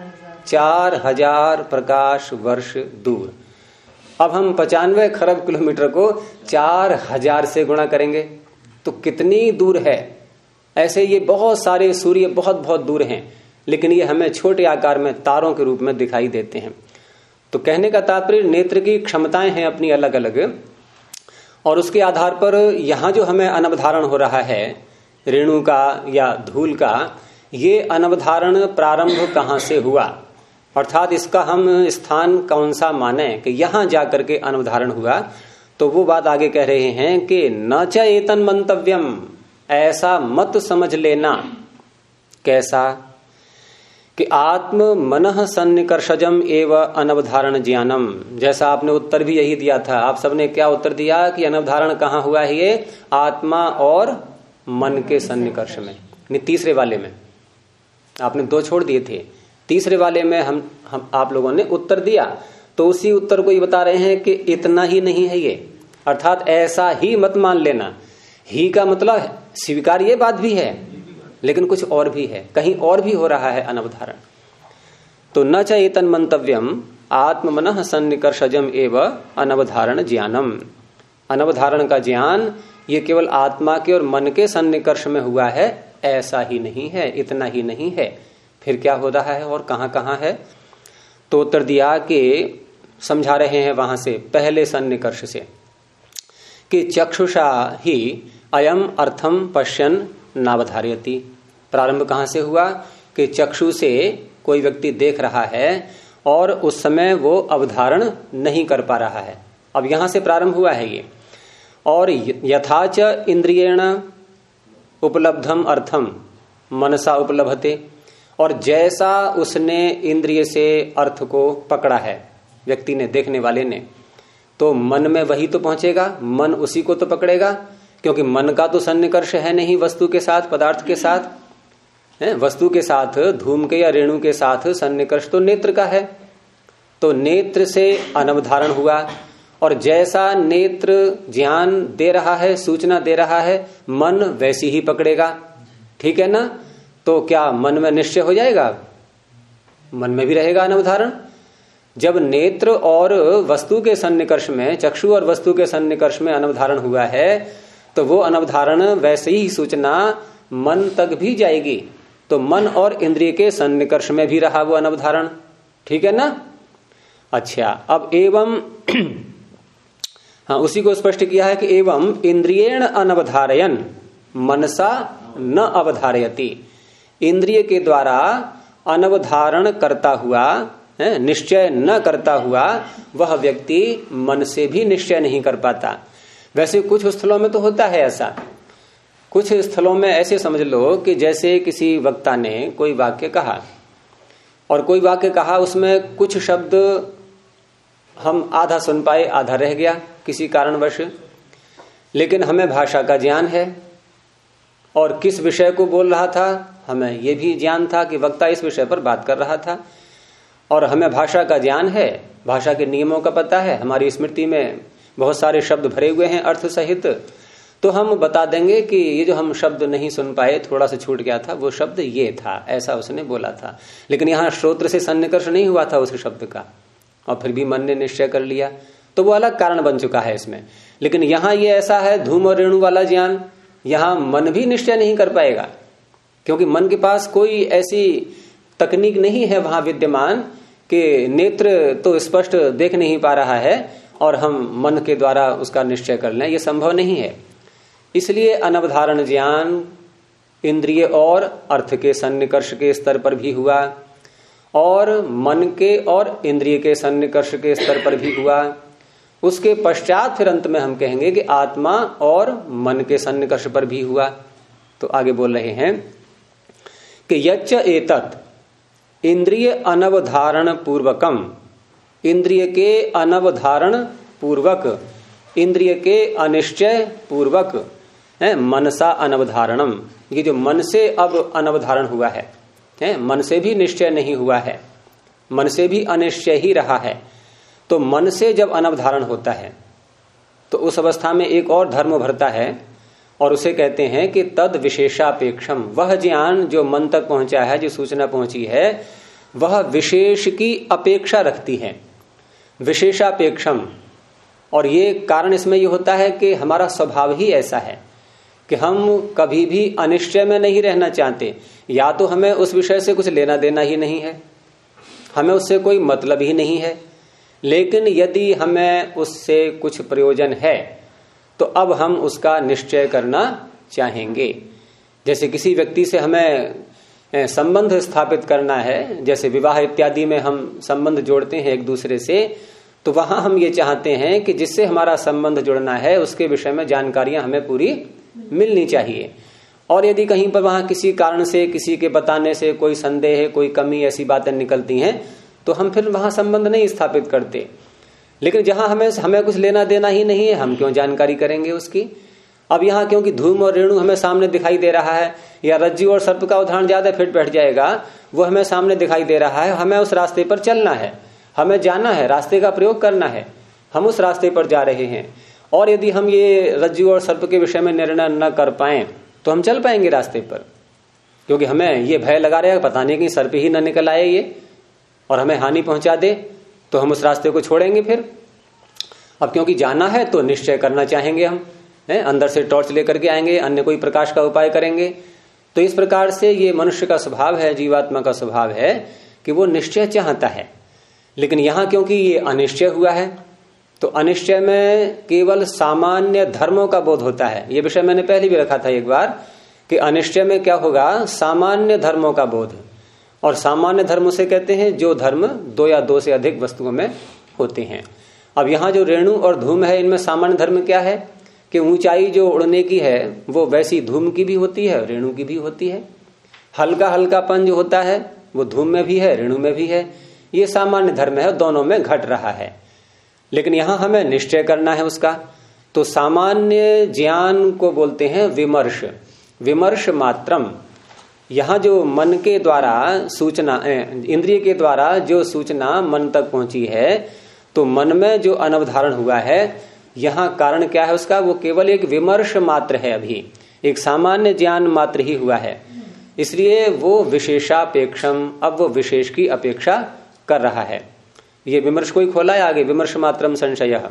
Speaker 1: 4000 प्रकाश वर्ष दूर। अब हम 95 खरब किलोमीटर को 4000 से गुणा करेंगे तो कितनी दूर है। ऐसे ये बहुत सारे सूर्य बहुत बहुत दूर हैं, लेकिन ये हमें छोटे आकार में तारों के रूप में दिखाई देते हैं। तो कहने का तात्पर्य नेत्र की क्षमताएं हैं अपनी अलग अलग, और उसके आधार पर यहां जो हमें अनवधारण हो रहा है रेणु का या धूल का, ये अनवधारण प्रारंभ कहां से हुआ, अर्थात इसका हम स्थान कौन सा माने कि यहां जाकर के अनवधारण हुआ। तो वो बात आगे कह रहे हैं कि न च एतन मंतव्यम, ऐसा मत समझ लेना। कैसा कि आत्म मनः सन्निकर्षजम एव अनवधारण ज्ञानम। जैसा आपने उत्तर भी यही दिया था। आप सबने क्या उत्तर दिया कि अनवधारण कहां हुआ है, ये आत्मा और मन के सन्निकर्ष में, नहीं तीसरे वाले में। आपने 2 छोड़ दिए थे, तीसरे वाले में हम आप लोगों ने उत्तर दिया। तो उसी उत्तर को ये बता रहे हैं कि इतना ही नहीं है ये, अर्थात ऐसा ही मत मान लेना। ही का मतलब स्वीकार ये बात भी है, लेकिन कुछ और भी है, कहीं और भी हो रहा है अनवधारण। तो न च एतन मंतव्यम आत्म मनः सन्निकर्षजम एव अनवधारण ज्ञानम। अनवधारण का ज्ञान ये केवल आत्मा के और मन के सन्निकर्ष में हुआ है, ऐसा ही नहीं है, इतना ही नहीं है। फिर क्या हो रहा है और कहां कहां है। तो उत्तर दिया कि समझा रहे हैं वहां से पहले सन्निकर्ष से कि चक्षुषा ही अयम अर्थम पश्यन नावधार्यति। प्रारंभ कहां से हुआ कि चक्षु से कोई व्यक्ति देख रहा है और उस समय वो अवधारण नहीं कर पा रहा है। अब यहां से प्रारंभ हुआ है ये। और यथाच इंद्रियेण उपलब्धम अर्थम मनसा उपलब्धते, और जैसा उसने इंद्रिय से अर्थ को पकड़ा है व्यक्ति ने, देखने वाले ने, तो मन में वही तो पहुंचेगा, मन उसी को तो पकड़ेगा, क्योंकि मन का तो सन्निकर्ष है नहीं वस्तु के साथ, पदार्थ के साथ है। वस्तु के साथ, धूम के या रेणु के साथ सन्निकर्ष तो नेत्र का है। तो नेत्र से अनवधारण हुआ, और जैसा नेत्र ज्ञान दे रहा है, सूचना दे रहा है, मन वैसी ही पकड़ेगा। ठीक है ना। तो क्या मन में निश्चय हो जाएगा, मन में भी रहेगा अनवधारण। जब नेत्र और वस्तु के सन्निकर्ष में, चक्षु और वस्तु के सन्निकर्ष में अनवधारण हुआ है, तो वो अनवधारण वैसे ही सूचना मन तक भी जाएगी। तो मन और इंद्रिय के सन्निकर्ष में भी रहा वो अनवधारण। ठीक है ना। अच्छा, अब एवं हाँ, उसी को स्पष्ट किया है कि एवं इंद्रियेण अनवधारयन मनसा न अवधारयति। इंद्रिय के द्वारा अनवधारण करता हुआ, निश्चय न करता हुआ, वह व्यक्ति मन से भी निश्चय नहीं कर पाता। वैसे कुछ स्थलों में तो होता है ऐसा। कुछ स्थलों में ऐसे समझ लो कि जैसे किसी वक्ता ने कोई वाक्य कहा, और कोई वाक्य कहा उसमें कुछ शब्द हम आधा सुन पाए, आधा रह गया किसी कारणवश, लेकिन हमें भाषा का ज्ञान है और किस विषय को बोल रहा था हमें यह भी ज्ञान था कि वक्ता इस विषय पर बात कर रहा था, और हमें भाषा का ज्ञान है, भाषा के नियमों का पता है, हमारी स्मृति में बहुत सारे शब्द भरे हुए हैं अर्थ सहित। तो हम बता देंगे कि ये जो हम शब्द नहीं सुन पाए, थोड़ा सा छूट गया था, वो शब्द ये था, ऐसा उसने बोला था। लेकिन यहाँ श्रोत्र से सन्निकर्ष नहीं हुआ था उस शब्द का, और फिर भी मन ने निश्चय कर लिया, तो वो अलग कारण बन चुका है इसमें। लेकिन यहाँ ये ऐसा है धूम और रेणु वाला ज्ञान, यहाँ मन भी निश्चय नहीं कर पाएगा, क्योंकि मन के पास कोई ऐसी तकनीक नहीं है वहां विद्यमान कि नेत्र तो स्पष्ट देख नहीं पा रहा है और हम मन के द्वारा उसका निश्चय कर लें, ये संभव नहीं है। इसलिए अनवधारण ज्ञान इंद्रिय और अर्थ के सन्निकर्ष के स्तर पर भी हुआ, और मन के और इंद्रिय के सन्निकर्ष के स्तर पर भी हुआ। उसके पश्चात फिर अंत में हम कहेंगे कि आत्मा और मन के सन्निकर्ष पर भी हुआ। तो आगे बोल रहे हैं कि यच्च एतत् इंद्रिय अनवधारण पूर्वकम, इंद्रिय के अनवधारण पूर्वक, इंद्रिय के अनिश्चय पूर्वक है मनसा अनवधारणम। ये जो मन से अब अनवधारण हुआ है, मन से भी निश्चय नहीं हुआ है, मन से भी अनिश्चय ही रहा है। तो मन से जब अनवधारण होता है तो उस अवस्था में एक और धर्म भरता है, और उसे कहते हैं कि तद विशेषापेक्षम, वह ज्ञान जो मन तक पहुंचा है, जो सूचना पहुंची है, वह विशेष की अपेक्षा रखती है, विशेषापेक्षम। और ये कारण इसमें ये होता है कि हमारा स्वभाव ही ऐसा है कि हम कभी भी अनिश्चय में नहीं रहना चाहते। या तो हमें उस विषय से कुछ लेना देना ही नहीं है, हमें उससे कोई मतलब ही नहीं है, लेकिन यदि हमें उससे कुछ प्रयोजन है तो अब हम उसका निश्चय करना चाहेंगे। जैसे किसी व्यक्ति से हमें संबंध स्थापित करना है, जैसे विवाह इत्यादि में हम संबंध जोड़ते हैं एक दूसरे से, तो वहां हम ये चाहते हैं कि जिससे हमारा संबंध जुड़ना है उसके विषय में जानकारियां हमें पूरी मिलनी चाहिए। और यदि कहीं पर वहां किसी कारण से, किसी के बताने से कोई संदेह, कोई कमी, ऐसी बातें निकलती हैं तो हम फिर वहां संबंध नहीं स्थापित करते। लेकिन जहां हमें कुछ लेना देना ही नहीं है, हम क्यों जानकारी करेंगे उसकी। अब यहाँ क्योंकि धूम और रेणु हमें सामने दिखाई दे रहा है, या रज्जु और सर्प का उदाहरण ज्यादा फिट बैठ जाएगा, वो हमें सामने दिखाई दे रहा है, हमें उस रास्ते पर चलना है, हमें जाना है, रास्ते का प्रयोग करना है, हम उस रास्ते पर जा रहे हैं। और यदि हम ये रज्जु और सर्प के विषय में निर्णय न कर पाए तो हम चल पाएंगे रास्ते पर, क्योंकि हमें ये भय लगा रहेगा पता नहीं कि सर्प ही न निकल आए ये और हमें हानि पहुंचा दे, तो हम उस रास्ते को छोड़ेंगे फिर। अब क्योंकि जाना है तो निश्चय करना चाहेंगे हम, अंदर से टॉर्च लेकर के आएंगे, अन्य कोई प्रकाश का उपाय करेंगे। तो इस प्रकार से ये मनुष्य का स्वभाव है, जीवात्मा का स्वभाव है कि वो निश्चय चाहता है। लेकिन यहां क्योंकि ये अनिश्चय हुआ है तो अनिश्चय में केवल सामान्य धर्मों का बोध होता है। ये विषय मैंने पहले भी रखा था एक बार कि अनिश्चय में क्या होगा, सामान्य धर्मों का बोध। और सामान्य धर्म से कहते हैं जो धर्म दो या दो से अधिक वस्तुओं में होते हैं। अब यहाँ जो रेणु और धूम है, इनमें सामान्य धर्म क्या है कि ऊंचाई जो उड़ने की है वो वैसी धूम की भी होती है, रेणु की भी होती है। हल्का हल्कापन जो होता है वो धूम में भी है, रेणु में भी है। ये सामान्य धर्म है, दोनों में घट रहा है। लेकिन यहां हमें निश्चय करना है उसका। तो सामान्य ज्ञान को बोलते हैं विमर्श, विमर्श मात्रम। यहां जो मन के द्वारा सूचना, इंद्रिय के द्वारा जो सूचना मन तक पहुंची है, तो मन में जो अनवधारण हुआ है, यहां कारण क्या है उसका, वो केवल एक विमर्श मात्र है, अभी एक सामान्य ज्ञान मात्र ही हुआ है। इसलिए वो विशेषापेक्षम, अब वो विशेष की अपेक्षा कर रहा है। ये विमर्श कोई खोला है आगे, विमर्श मात्रम संशयः।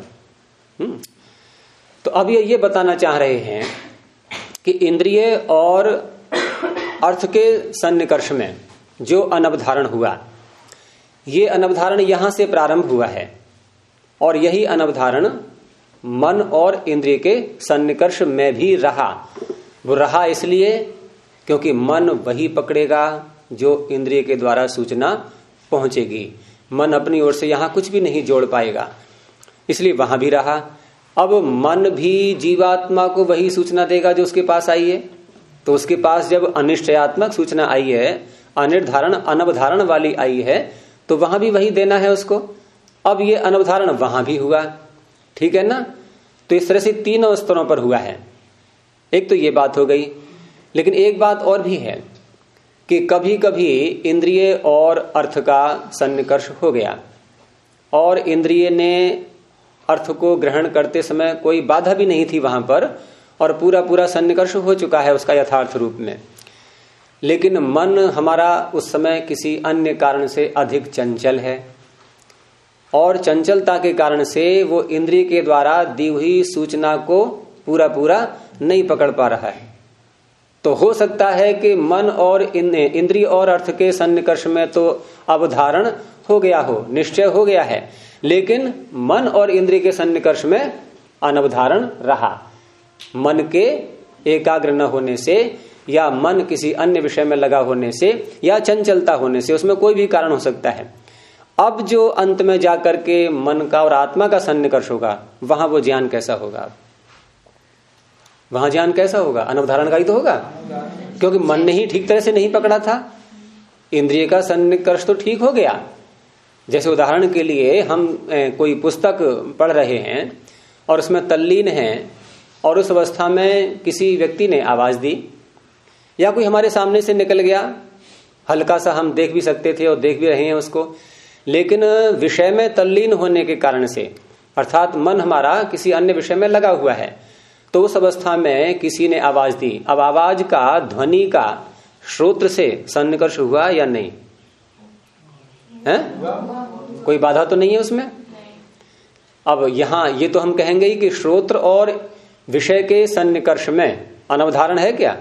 Speaker 1: तो अब ये बताना चाह रहे हैं कि इंद्रिय और अर्थ के सन्निकर्ष में जो अनवधारण हुआ, ये अनवधारण यहां से प्रारंभ हुआ है और यही अनवधारण मन और इंद्रिय के सन्निकर्ष में भी रहा। वो रहा इसलिए क्योंकि मन वही पकड़ेगा जो इंद्रिय के द्वारा सूचना पहुंचेगी। मन अपनी ओर से यहां कुछ भी नहीं जोड़ पाएगा, इसलिए वहां भी रहा। अब मन भी जीवात्मा को वही सूचना देगा जो उसके पास आई है। तो उसके पास जब अनिश्चयात्मक सूचना आई है, अनिर्धारण अनवधारण वाली आई है, तो वहां भी वही देना है उसको। अब ये अनवधारण वहां भी हुआ, ठीक है ना। तो इस तरह से तीनों स्तरों पर हुआ है। एक तो ये बात हो गई, लेकिन एक बात और भी है कि कभी कभी इंद्रिय और अर्थ का सन्निकर्ष हो गया और इंद्रिय ने अर्थ को ग्रहण करते समय कोई बाधा भी नहीं थी वहां पर, और पूरा पूरा सन्निकर्ष हो चुका है उसका यथार्थ रूप में। लेकिन मन हमारा उस समय किसी अन्य कारण से अधिक चंचल है और चंचलता के कारण से वो इंद्रिय के द्वारा दी हुई सूचना को पूरा पूरा नहीं पकड़ पा रहा है। तो हो सकता है कि मन और इंद्रिय और अर्थ के सन्निकर्ष में तो अवधारण हो गया हो, निश्चय हो गया है, लेकिन मन और इंद्रिय के सन्निकर्ष में अनवधारण रहा। मन के एकाग्र न होने से या मन किसी अन्य विषय में लगा होने से या चंचलता होने से, उसमें कोई भी कारण हो सकता है। अब जो अंत में जाकर के मन का और आत्मा का सन्निकर्ष होगा, वहां वो ज्ञान कैसा होगा, वहां ज्ञान कैसा होगा, अनवधारण का ही तो होगा, क्योंकि मन ने ही ठीक तरह से नहीं पकड़ा था। इंद्रिय का सन्निकर्ष तो ठीक हो गया। जैसे उदाहरण के लिए हम कोई पुस्तक पढ़ रहे हैं और उसमें तल्लीन हैं, और उस अवस्था में किसी व्यक्ति ने आवाज दी या कोई हमारे सामने से निकल गया, हल्का सा हम देख भी सकते थे और देख भी रहे हैं उसको, लेकिन विषय में तल्लीन होने के कारण से, अर्थात मन हमारा किसी अन्य विषय में लगा हुआ है, तो उस अवस्था में किसी ने आवाज दी, अब आवाज का, ध्वनि का श्रोत्र से सन्निकर्ष हुआ या नहीं है? कोई बाधा तो नहीं है उसमें। अब यहां ये तो हम कहेंगे ही कि श्रोत्र और विषय के सन्निकर्ष में अनवधारण है क्या?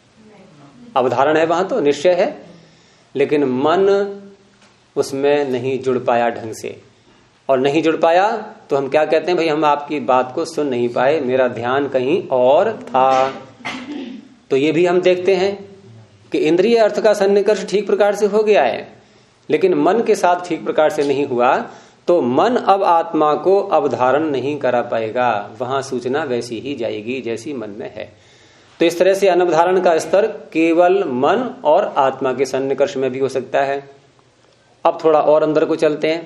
Speaker 1: अवधारण है, वहां तो निश्चय है, लेकिन मन उसमें नहीं जुड़ पाया ढंग से। और नहीं जुड़ पाया तो हम क्या कहते हैं, भाई हम आपकी बात को सुन नहीं पाए, मेरा ध्यान कहीं और था। तो ये भी हम देखते हैं कि इंद्रिय अर्थ का सन्निकर्ष ठीक प्रकार से हो गया है, लेकिन मन के साथ ठीक प्रकार से नहीं हुआ, तो मन अब आत्मा को अवधारण नहीं करा पाएगा, वहां सूचना वैसी ही जाएगी जैसी मन में है। तो इस तरह से अनवधारण का स्तर केवल मन और आत्मा के सन्निकर्ष में भी हो सकता है। अब थोड़ा और अंदर को चलते हैं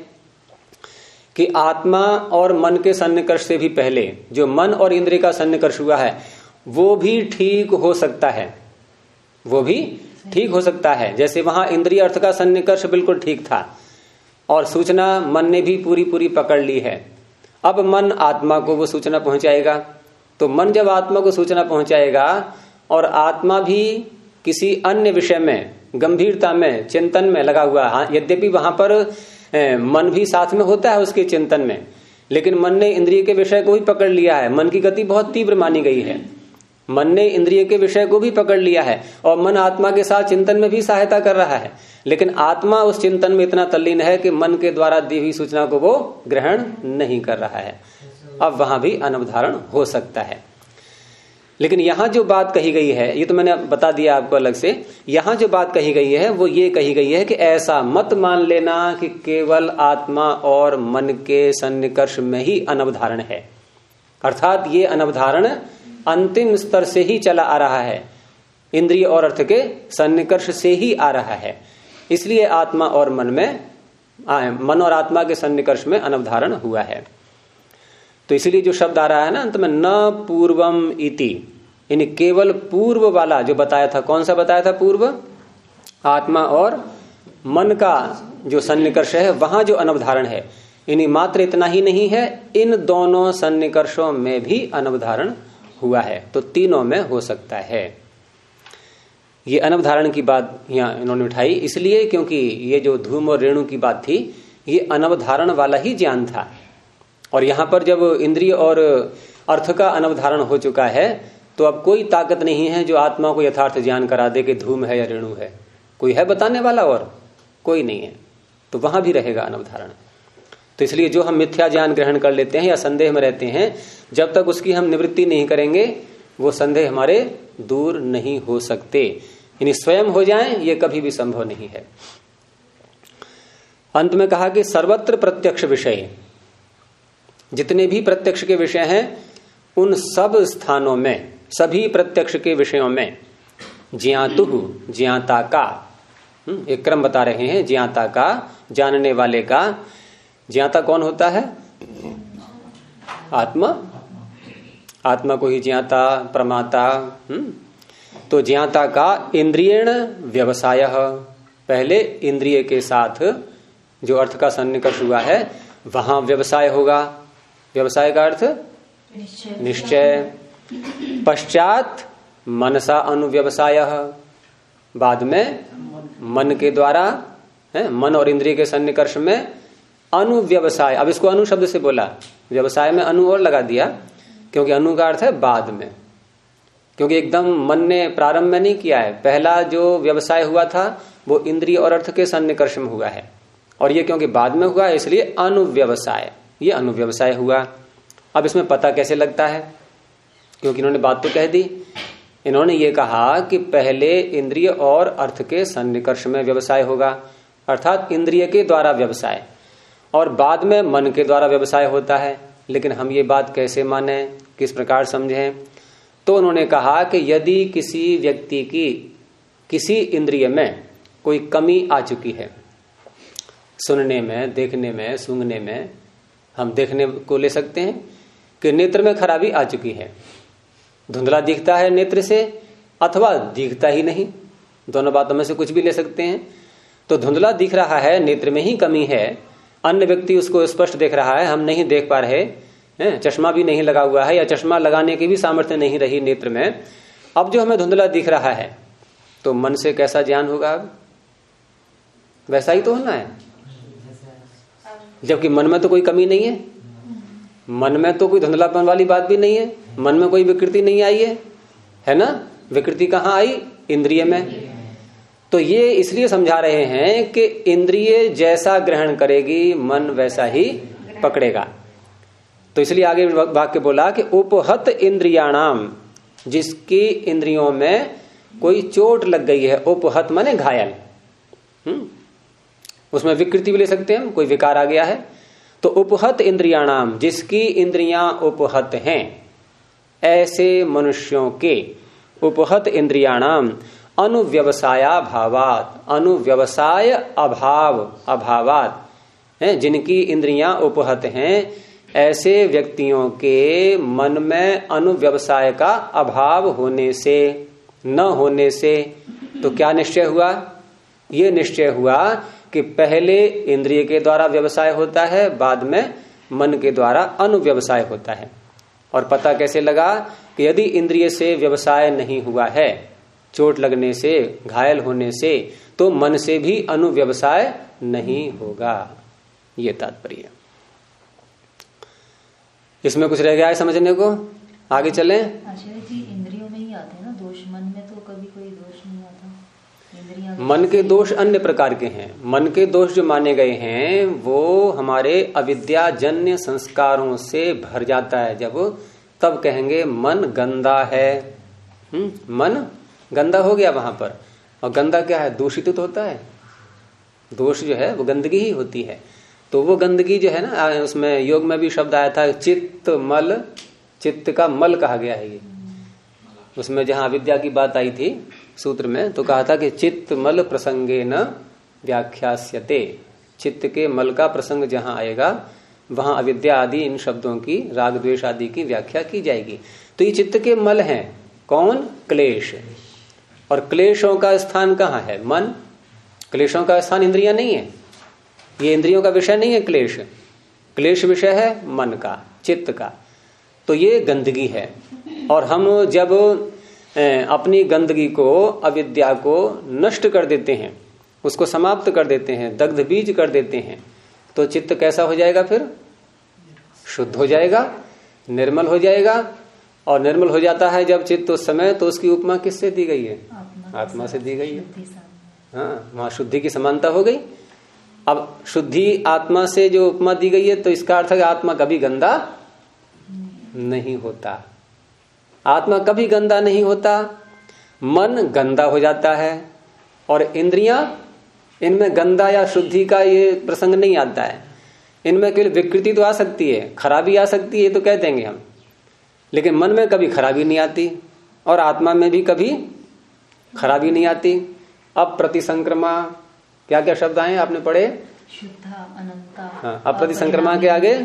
Speaker 1: कि आत्मा और मन के सन्निकर्ष से भी पहले जो मन और इंद्रिय का सन्निकर्ष हुआ है वो भी ठीक हो सकता है, वो भी ठीक हो सकता है। जैसे वहां इंद्रिय अर्थ का सन्निकर्ष बिल्कुल ठीक था और सूचना मन ने भी पूरी पूरी पकड़ ली है। अब मन आत्मा को वो सूचना पहुंचाएगा, तो मन जब आत्मा को सूचना पहुंचाएगा और आत्मा भी किसी अन्य विषय में गंभीरता में चिंतन में लगा हुआ है, यद्यपि वहां पर मन भी साथ में होता है उसके चिंतन में, लेकिन मन ने इंद्रिय के विषय को भी पकड़ लिया है। मन की गति बहुत तीव्र मानी गई है, मन ने इंद्रिय के विषय को भी पकड़ लिया है और मन आत्मा के साथ चिंतन में भी सहायता कर रहा है, लेकिन आत्मा उस चिंतन में इतना तल्लीन है कि मन के द्वारा दी हुई सूचना को वो ग्रहण नहीं कर रहा है। अब वहां भी अनवधारण हो सकता है। लेकिन यहां जो बात कही गई है, ये तो मैंने बता दिया आपको अलग से, यहां जो बात कही गई है वो ये कही गई है कि ऐसा मत मान लेना कि केवल आत्मा और मन के सन्निकर्ष में ही अनवधारण है, अर्थात ये अनवधारण अंतिम स्तर से ही चला आ रहा है, इंद्रिय और अर्थ के सन्निकर्ष से ही आ रहा है। इसलिए आत्मा और मन और आत्मा के सन्निकर्ष में अनवधारण हुआ है। तो इसीलिए जो शब्द आ रहा है ना अंत में, न पूर्वम इति, यानी केवल पूर्व वाला जो बताया था, कौन सा बताया था पूर्व? आत्मा और मन का जो सन्निकर्ष है वहां जो अनवधारण है, यानी मात्र इतना ही नहीं है, इन दोनों सन्निकर्षों में भी अनवधारण हुआ है, तो तीनों में हो सकता है। ये अनवधारण की बात यहाँ इन्होंने उठाई इसलिए क्योंकि ये जो धूम और रेणु की बात थी ये अनवधारण वाला ही ज्ञान था, और यहां पर जब इंद्रिय और अर्थ का अनवधारण हो चुका है तो अब कोई ताकत नहीं है जो आत्मा को यथार्थ ज्ञान करा दे कि धूम है या रेणु है। कोई है बताने वाला? और कोई नहीं है, तो वहां भी रहेगा अनवधारण। तो इसलिए जो हम मिथ्या ज्ञान ग्रहण कर लेते हैं या संदेह में रहते हैं, जब तक उसकी हम निवृत्ति नहीं करेंगे वो संदेह हमारे दूर नहीं हो सकते, यानी स्वयं हो जाएं ये कभी भी संभव नहीं है। अंत में कहा कि सर्वत्र प्रत्यक्ष विषय, जितने भी प्रत्यक्ष के विषय हैं उन सब स्थानों में, सभी प्रत्यक्ष के विषयों में ज्ञातु, ज्ञाता का, एक क्रम बता रहे हैं, ज्ञाता का, जानने वाले का। ज्ञाता कौन होता है? आत्मा, आत्मा को ही ज्ञाता प्रमाता। तो ज्ञाता का इंद्रियण व्यवसाय, पहले इंद्रिय के साथ जो अर्थ का सन्निकर्ष हुआ है वहां व्यवसाय होगा। व्यवसाय का अर्थ निश्चय। पश्चात मनसा अनुव्यवसाय, बाद में मन के द्वारा, मन और इंद्रिय के सन्निकर्ष में अनुव्यवसाय। अब इसको अनु शब्द से बोला, व्यवसाय में अनु और लगा दिया क्योंकि अनु का अर्थ है बाद में, क्योंकि एकदम मन ने प्रारंभ में नहीं किया है। पहला जो व्यवसाय हुआ था वो इंद्रिय और अर्थ के सन्निकर्ष में हुआ है, और ये क्योंकि बाद में हुआ है इसलिए अनुव्यवसाय, ये अनुव्यवसाय हुआ। अब इसमें पता कैसे लगता है? क्योंकि इन्होंने बात तो कह दी, इन्होंने ये कहा कि पहले इंद्रिय और अर्थ के सन्निकर्ष में व्यवसाय होगा, अर्थात इंद्रिय के द्वारा व्यवसाय, और बाद में मन के द्वारा व्यवसाय होता है। लेकिन हम ये बात कैसे माने, किस प्रकार समझें? तो उन्होंने कहा कि यदि किसी व्यक्ति की किसी इंद्रिय में कोई कमी आ चुकी है, सुनने में, देखने में, सूंघने में, हम देखने को ले सकते हैं कि नेत्र में खराबी आ चुकी है, धुंधला दिखता है नेत्र से अथवा दिखता ही नहीं, दोनों बातों में से कुछ भी ले सकते हैं। तो धुंधला दिख रहा है, नेत्र में ही कमी है, अन्य व्यक्ति उसको स्पष्ट देख रहा है, हम नहीं देख पा रहे, है, चश्मा भी नहीं लगा हुआ है या चश्मा लगाने की भी सामर्थ्य नहीं रही नेत्र में, अब जो हमें धुंधला दिख रहा है, तो मन से कैसा ज्ञान होगा? अब वैसा ही तो होना है, जबकि मन में तो कोई कमी नहीं है, मन में तो कोई धुंधलापन वाली बात भी नहीं है, मन में कोई विकृति नहीं आई है ना? विकृति कहाँ आई? इंद्रिय में। तो ये इसलिए समझा रहे हैं कि इंद्रिय जैसा ग्रहण करेगी मन वैसा ही पकड़ेगा। तो इसलिए आगे वाक्य बोला कि उपहत इंद्रियाणाम, जिसकी इंद्रियों में कोई चोट लग गई है, उपहत माने घायल, उसमें विकृति भी ले सकते हैं, कोई विकार आ गया है, तो उपहत इंद्रियाणाम, जिसकी इंद्रियां उपहत हैं, ऐसे मनुष्यों के उपहत इंद्रियाणाम अनुव्यवसाया भावात, अनुव्यवसाय अभाव अभावात है, जिनकी इंद्रियां उपहत हैं, ऐसे व्यक्तियों के मन में अनुव्यवसाय का अभाव होने से, न होने से, तो क्या निश्चय हुआ? ये निश्चय हुआ कि पहले इंद्रिय के द्वारा व्यवसाय होता है, बाद में मन के द्वारा अनुव्यवसाय होता है। और पता कैसे लगा कि यदि इंद्रिय से व्यवसाय नहीं हुआ है, चोट लगने से, घायल होने से, तो मन से भी अनुव्यवसाय नहीं होगा। ये तात्पर्य। इसमें कुछ रह गया है समझने को? आगे चलें।
Speaker 4: आचार्य जी, इंद्रियों में ही आते हैं ना दोष, मन में तो कभी कोई दोष नहीं आता।
Speaker 1: मन के दोष अन्य प्रकार के हैं। मन के दोष जो माने गए हैं वो हमारे अविद्याजन्य संस्कारों से भर जाता है, जब तब कहेंगे मन गंदा है। मन गंदा हो गया वहां पर। और गंदा क्या है? दूषित तो होता है। दोष जो है वो गंदगी ही होती है। तो वो गंदगी जो है ना, उसमें योग में भी शब्द आया था चित्त मल, चित्त का मल कहा गया है ये। उसमें जहां अविद्या की बात आई थी सूत्र में, तो कहा था कि चित्त मल प्रसंगे न व्याख्यास्यते। चित्त के मल का प्रसंग जहां आएगा वहां अविद्या आदि इन शब्दों की, राग द्वेष आदि की व्याख्या की जाएगी। तो ये चित्त के मल हैं। कौन? क्लेश। और क्लेशों का स्थान कहाँ है? मन। क्लेशों का स्थान इंद्रियां नहीं है, ये इंद्रियों का विषय नहीं है क्लेश। क्लेश विषय है मन का, चित्त का। तो ये गंदगी है। और हम जब अपनी गंदगी को, अविद्या को नष्ट कर देते हैं, उसको समाप्त कर देते हैं, दग्ध बीज कर देते हैं, तो चित्त कैसा हो जाएगा? फिर शुद्ध हो जाएगा, निर्मल हो जाएगा। और निर्मल हो जाता है जब चित्त उस समय, तो उसकी उपमा किससे दी गई है? आत्मा से दी गई है। हाँ, वहां शुद्धि की समानता हो गई। अब शुद्धि आत्मा से जो उपमा दी गई है, तो इसका अर्थ है कि आत्मा कभी गंदा नहीं होता। आत्मा कभी गंदा नहीं होता। मन गंदा हो जाता है और इंद्रियां, इनमें गंदा या शुद्धि का ये प्रसंग नहीं आता है। इनमें केवल विकृति तो आ सकती है, खराबी आ सकती है, तो कह देंगे हम, लेकिन मन में कभी खराबी नहीं आती और आत्मा में भी कभी खराबी नहीं आती। अब प्रतिसंक्रमा, क्या क्या शब्द आए आपने पढ़े?
Speaker 4: शुद्धा, अनंता।
Speaker 1: हाँ, अब प्रतिसंक्रमा के आगे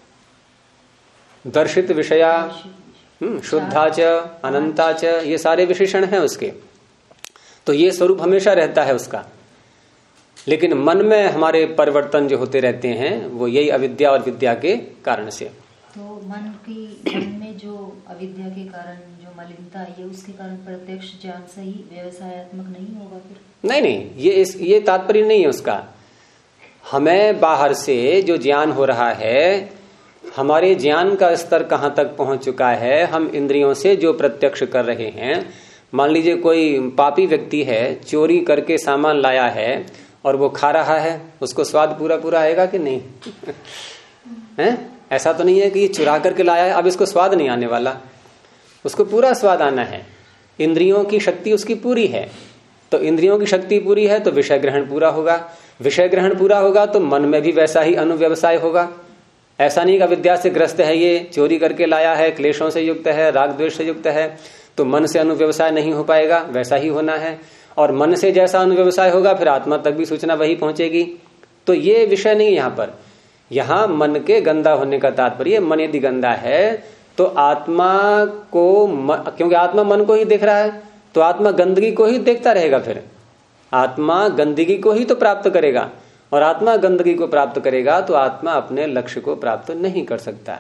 Speaker 1: दर्शित विषया, शुद्धा च, अनंता च, ये सारे विशेषण हैं उसके। तो ये स्वरूप हमेशा रहता है उसका। लेकिन मन में हमारे परिवर्तन जो होते रहते हैं, वो यही अविद्या और विद्या के कारण से।
Speaker 4: तो मन में जो अविद्या के कारण जो मलिनता है, उसके कारण प्रत्यक्ष ज्ञान से ही व्यवसायत्मक नहीं होगा फिर?
Speaker 1: नहीं, ये तात्पर्य नहीं है उसका। हमें बाहर से जो ज्ञान हो रहा है, हमारे ज्ञान का स्तर कहाँ तक पहुंच चुका है, हम इंद्रियों से जो प्रत्यक्ष कर रहे हैं। मान लीजिए कोई पापी व्यक्ति है, चोरी करके सामान लाया है और वो खा रहा है, उसको स्वाद पूरा पूरा आएगा कि नहीं? है? ऐसा तो नहीं है कि ये चुरा करके लाया है, अब इसको स्वाद नहीं आने वाला, उसको पूरा स्वाद आना है। इंद्रियों की शक्ति उसकी पूरी है। तो इंद्रियों की शक्ति पूरी है तो विषय ग्रहण पूरा होगा। विषय ग्रहण पूरा होगा तो मन में भी वैसा ही अनुव्यवसाय होगा। ऐसा नहीं कि विद्या से ग्रस्त है, ये चोरी करके लाया है, क्लेशों से युक्त है, राग द्वेष से युक्त है, तो मन से अनुव्यवसाय नहीं हो पाएगा, वैसा ही होना है। और मन से जैसा अनुव्यवसाय होगा फिर आत्मा तक भी सूचना वही पहुंचेगी। तो ये विषय नहीं यहाँ पर। यहाँ मन के गंदा होने का तात्पर्य, मन यदि गंदा है तो आत्मा को, क्योंकि आत्मा मन को ही देख रहा है, तो आत्मा गंदगी को ही देखता रहेगा। फिर आत्मा गंदगी को ही तो प्राप्त करेगा, और आत्मा गंदगी को प्राप्त करेगा तो आत्मा अपने लक्ष्य को प्राप्त नहीं कर सकता।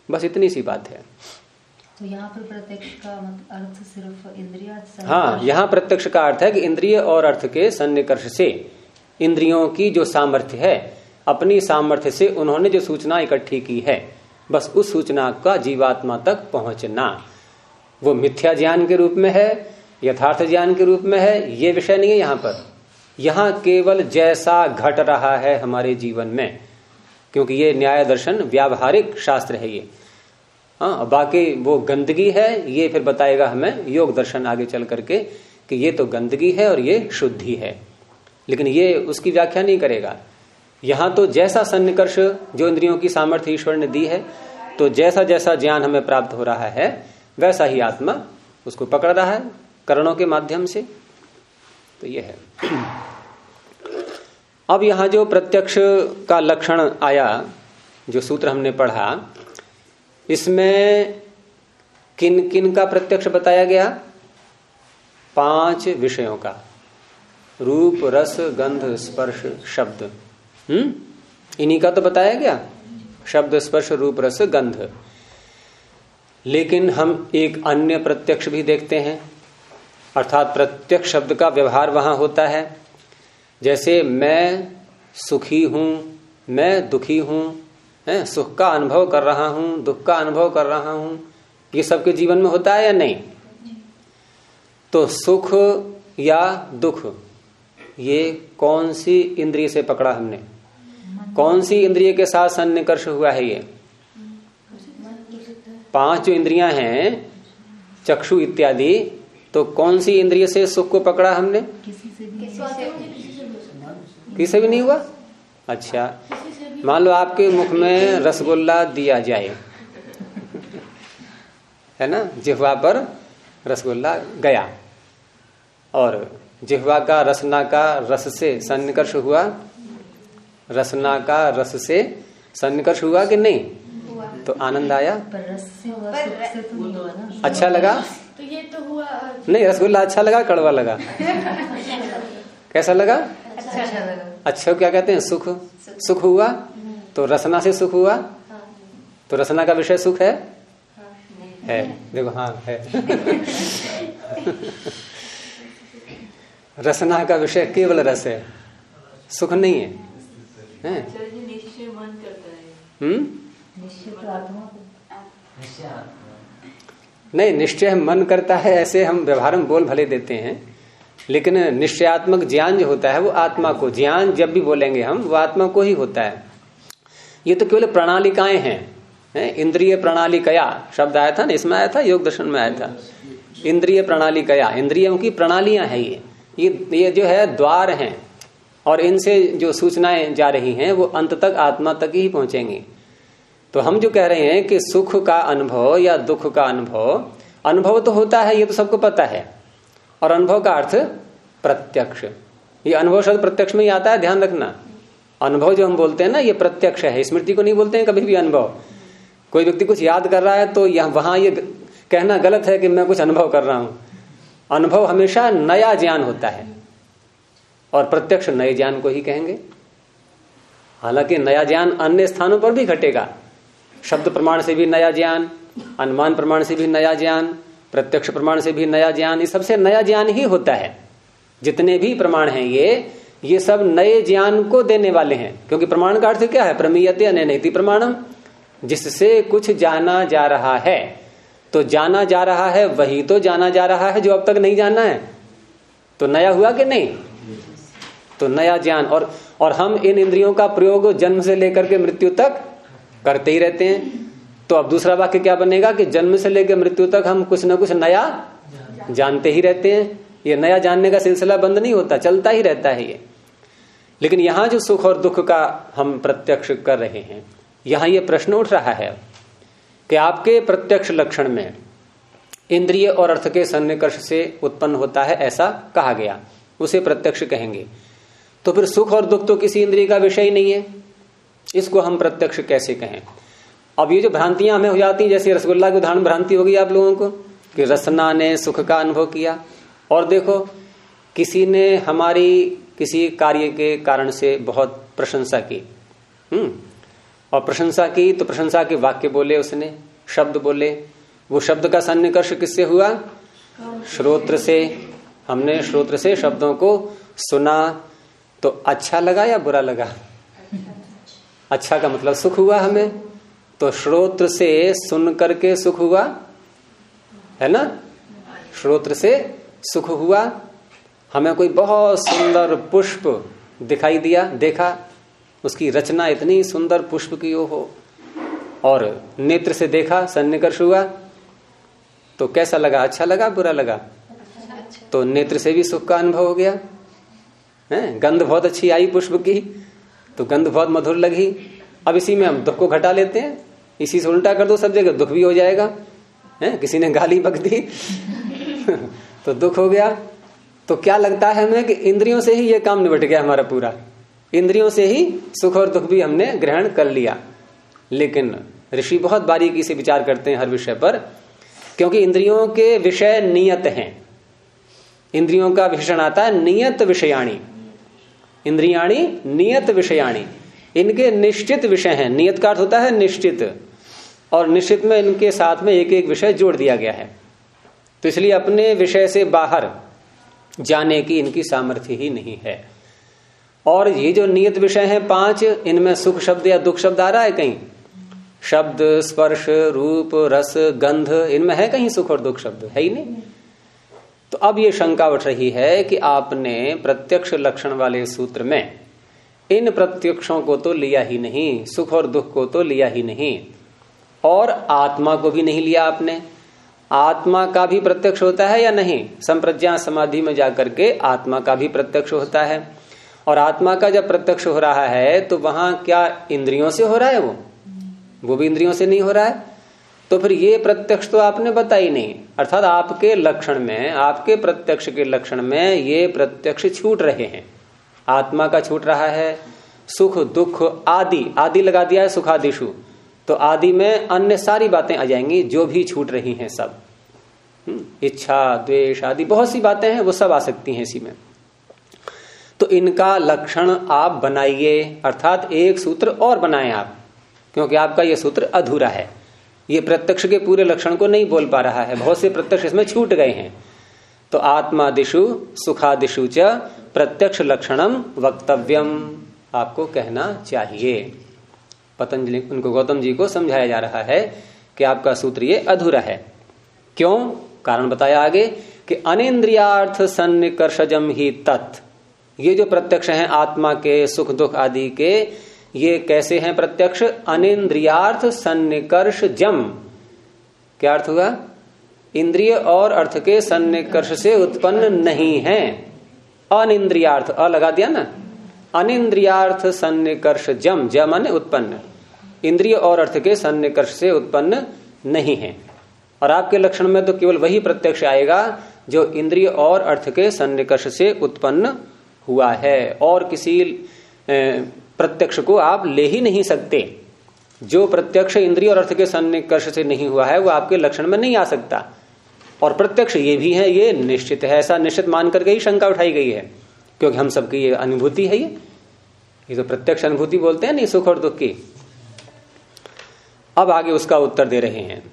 Speaker 1: बस इतनी सी बात है।
Speaker 4: तो यहाँ पर प्रत्यक्ष का अर्थ सिर्फ इंद्रिय?
Speaker 1: हाँ, यहाँ प्रत्यक्ष का अर्थ है कि इंद्रिय और अर्थ के सन्निकर्ष से इंद्रियों की जो सामर्थ्य है, अपनी सामर्थ्य से उन्होंने जो सूचना इकट्ठी की है, बस उस सूचना का जीवात्मा तक पहुंचना। वो मिथ्या ज्ञान के रूप में है, यथार्थ ज्ञान के रूप में है, ये विषय नहीं है यहाँ पर। यहाँ केवल जैसा घट रहा है हमारे जीवन में, क्योंकि ये न्याय दर्शन व्यावहारिक शास्त्र है ये। हाँ, बाकी वो गंदगी है, ये फिर बताएगा हमें योग दर्शन आगे चल करके कि ये तो गंदगी है और ये शुद्धि है, लेकिन ये उसकी व्याख्या नहीं करेगा। यहां तो जैसा सन्निकर्ष जो इंद्रियों की सामर्थ्य ईश्वर ने दी है, तो जैसा जैसा ज्ञान हमें प्राप्त हो रहा है वैसा ही आत्मा उसको पकड़ रहा है करणों के माध्यम से। तो ये है। अब यहां जो प्रत्यक्ष का लक्षण आया, जो सूत्र हमने पढ़ा, इसमें किन किन का प्रत्यक्ष बताया गया? 5 विषयों का, रूप, रस, गंध, स्पर्श, शब्द। इन्हीं का तो बताया गया, शब्द, स्पर्श, रूप, रस, गंध। लेकिन हम एक अन्य प्रत्यक्ष भी देखते हैं, अर्थात प्रत्यक्ष शब्द का व्यवहार वहां होता है। जैसे मैं सुखी हूं, मैं दुखी हूं, सुख का अनुभव कर रहा हूं, दुख का अनुभव कर रहा हूं, ये सबके जीवन में होता है या नहीं? तो सुख या दुख ये कौन सी इंद्रिय से पकड़ा हमने? कौन सी इंद्रिय के साथ सन्निकर्ष हुआ है? ये 5 जो इंद्रियां हैं, चक्षु इत्यादि, तो कौन सी इंद्रिय से सुख को पकड़ा हमने? किसी भी नहीं हुआ। अच्छा, मान लो आपके मुख में रसगुल्ला दिया जाए, है ना, जिह्वा पर रसगुल्ला गया और जिह्वा का रसना का रस से सन्निकर्ष हुआ, रसना का रस से सन्निकर्ष हुआ कि नहीं? तो आनंद आया,
Speaker 4: पर रस से हुआ, सुख से तो नहीं हुआ ना।
Speaker 1: अच्छा लगा?
Speaker 2: तो ये तो हुआ
Speaker 1: नहीं, रसगुल्ला अच्छा लगा, कड़वा लगा? कैसा लगा?
Speaker 4: अच्छा लगा।
Speaker 1: अच्छा क्या कहते हैं? सुख। सुख हुआ, तो रसना से सुख हुआ, तो रसना का विषय सुख है? है, देखो, हाँ है। रसना का विषय केवल रस है, सुख नहीं है, है?
Speaker 5: निश्चय मन करता है।
Speaker 4: निश्चय तो आत्मा को
Speaker 1: नहीं, निश्चय मन करता है ऐसे हम व्यवहार में बोल भले देते हैं, लेकिन निश्चयात्मक ज्ञान जो होता है वो आत्मा को, ज्ञान जब भी बोलेंगे हम वो आत्मा को ही होता है। ये तो केवल प्रणालिकाएं हैं। इंद्रिय प्रणालिकया शब्द आया था ना, इसमें आया था, योग दर्शन में आया था। इंद्रिय प्रणालिकया, इंद्रियों की प्रणालियां हैं ये जो है द्वार हैं, और इनसे जो सूचनाएं जा रही हैं वो अंत तक आत्मा तक ही पहुंचेंगी। तो हम जो कह रहे हैं कि सुख का अनुभव या दुख का अनुभव तो होता है, ये तो सबको पता है, और अनुभव का अर्थ प्रत्यक्ष। ये अनुभव शब्द प्रत्यक्ष में ही आता है, ध्यान रखना। अनुभव जो हम बोलते हैं ना, ये प्रत्यक्ष है, स्मृति को नहीं बोलते हैं कभी भी अनुभव। कोई व्यक्ति कुछ याद कर रहा है तो वहां ये कहना गलत है कि मैं कुछ अनुभव कर रहा हूं। अनुभव हमेशा नया ज्ञान होता है, और प्रत्यक्ष नए ज्ञान को ही कहेंगे। हालांकि नया ज्ञान अन्य स्थानों पर भी घटेगा, शब्द प्रमाण से भी नया ज्ञान, अनुमान प्रमाण से भी नया ज्ञान, प्रत्यक्ष प्रमाण से भी नया ज्ञान, ये सबसे नया ज्ञान ही होता है। जितने भी प्रमाण हैं ये सब नए ज्ञान को देने वाले हैं, क्योंकि प्रमाण का अर्थ क्या है? प्रमीयते अनैति प्रमाणम, जिससे कुछ जाना जा रहा है। तो जाना जा रहा है वही तो जाना जा रहा है जो अब तक नहीं जाना है, तो नया हुआ कि नहीं? तो नया ज्ञान। और हम इन इंद्रियों का प्रयोग जन्म से लेकर के मृत्यु तक करते ही रहते हैं। तो अब दूसरा वाक्य क्या बनेगा कि जन्म से लेकर मृत्यु तक हम कुछ न कुछ नया जानते ही रहते हैं। ये नया जानने का सिलसिला बंद नहीं होता, चलता ही रहता है ये। लेकिन यहां जो सुख और दुख का हम प्रत्यक्ष कर रहे हैं, यहां ये प्रश्न उठ रहा है कि आपके प्रत्यक्ष लक्षण में इंद्रिय और अर्थ के सन्निकर्ष से उत्पन्न होता है, ऐसा कहा गया, उसे प्रत्यक्ष कहेंगे। तो फिर सुख और दुख तो किसी इंद्रिय का विषय ही नहीं है, इसको हम प्रत्यक्ष कैसे कहें? अब ये जो भ्रांतियां हमें हो जाती, जैसे रसगुल्ला की उदाहरण भ्रांति होगी आप लोगों को कि रसना ने सुख का अनुभव किया, और देखो किसी ने हमारी किसी कार्य के कारण से बहुत प्रशंसा की, और प्रशंसा की तो प्रशंसा के वाक्य बोले, उसने शब्द बोले। वो शब्द का सन्निकर्ष किससे हुआ? श्रोत्र से। हमने श्रोत्र से शब्दों को सुना तो अच्छा लगा या बुरा लगा? अच्छा का मतलब सुख हुआ हमें, तो श्रोत्र से सुन करके सुख हुआ, है ना? श्रोत्र से सुख हुआ। हमें कोई बहुत सुंदर पुष्प दिखाई दिया, देखा, उसकी रचना इतनी सुंदर पुष्प की हो, और नेत्र से देखा, सन्निकर्ष हुआ, तो कैसा लगा? अच्छा लगा, बुरा लगा? तो नेत्र से भी सुख का अनुभव हो गया है। गंध बहुत अच्छी आई पुष्प की, तो गंध बहुत मधुर लगी। अब इसी में हम दुख को घटा लेते हैं, इसी से उल्टा कर दो सब जगह, दुख भी हो जाएगा है। किसी ने गाली बक दी तो दुख हो गया। तो क्या लगता है हमें कि इंद्रियों से ही ये काम निबट गया हमारा पूरा, इंद्रियों से ही सुख और दुख भी हमने ग्रहण कर लिया। लेकिन ऋषि बहुत बारीकी से विचार करते हैं हर विषय पर, क्योंकि इंद्रियों के विषय नियत हैं। इंद्रियों का विशेषण आता है नियत विषयाणी। इंद्रियाणी नियत विषयाणी, इनके निश्चित विषय हैं। नियत का अर्थ होता है निश्चित, और निश्चित में इनके साथ में एक एक विषय जोड़ दिया गया है। तो इसलिए अपने विषय से बाहर जाने की इनकी सामर्थ्य ही नहीं है। और ये जो नियत विषय हैं 5, इनमें सुख शब्द या दुख शब्द आ रहा है कहीं? शब्द, स्पर्श, रूप, रस, गंध, इनमें है कहीं सुख और दुख शब्द? है ही नहीं। तो अब ये शंका उठ रही है कि आपने प्रत्यक्ष लक्षण वाले सूत्र में इन प्रत्यक्षों को तो लिया ही नहीं, सुख और दुख को तो लिया ही नहीं, और आत्मा को भी नहीं लिया आपने। आत्मा का भी प्रत्यक्ष होता है या नहीं? संप्रज्ञा समाधि में जाकर के आत्मा का भी प्रत्यक्ष होता है। और आत्मा का जब प्रत्यक्ष हो रहा है तो वहां क्या इंद्रियों से हो रहा है? वो भी इंद्रियों से नहीं हो रहा है। तो फिर ये प्रत्यक्ष तो आपने बताई नहीं, अर्थात आपके लक्षण में, आपके प्रत्यक्ष के लक्षण में ये प्रत्यक्ष छूट रहे हैं। आत्मा का छूट रहा है, सुख दुख आदि, आदि लगा दिया है सुखादिशु, तो आदि में अन्य सारी बातें आ जाएंगी जो भी छूट रही हैं सब। इच्छा, द्वेष आदि बहुत सी बातें हैं, वो सब आ सकती हैं इसी में। तो इनका लक्षण आप बनाइए, अर्थात एक सूत्र और बनाएं आप, क्योंकि आपका यह सूत्र अधूरा है। ये प्रत्यक्ष के पूरे लक्षण को नहीं बोल पा रहा है, बहुत से प्रत्यक्ष इसमें छूट गए हैं। तो आत्मादिषु सुखादिषु च प्रत्यक्ष लक्षणम वक्तव्यम, आपको कहना चाहिए। पतंजलि, उनको गौतम जी को समझाया जा रहा है कि आपका सूत्र ये अधूरा है। क्यों? कारण बताया आगे कि अनेन्द्रियार्थ सन्निकर्षजम ही तत्, ये जो प्रत्यक्ष हैं आत्मा के, सुख दुख आदि के, ये कैसे हैं प्रत्यक्ष? अनेन्द्रियार्थ सन्निकर्षजम। क्या अर्थ हुआ? इंद्रिय और अर्थ के सन्निकर्ष से उत्पन्न नहीं है। अनिंद्रियार्थ, अ लगा दिया ना, अनिंद्रियार्थ सन्निकर्षजम, ज माने उत्पन्न, इंद्रिय और अर्थ के सन्निकर्ष से उत्पन्न नहीं है। और आपके लक्षण में तो केवल वही प्रत्यक्ष आएगा जो इंद्रिय और अर्थ के सन्निकर्ष से उत्पन्न हुआ है, और किसी प्रत्यक्ष को आप ले ही नहीं सकते। जो प्रत्यक्ष इंद्रिय और अर्थ के सन्निकर्ष से नहीं हुआ है वो आपके लक्षण में नहीं आ सकता। और प्रत्यक्ष ये भी है, ये निश्चित है, ऐसा निश्चित मान करके ही शंका उठाई गई है, क्योंकि हम सबकी ये अनुभूति है। ये तो प्रत्यक्ष अनुभूति बोलते हैं नहीं, सुख और दुख की। अब आगे उसका उत्तर दे रहे हैं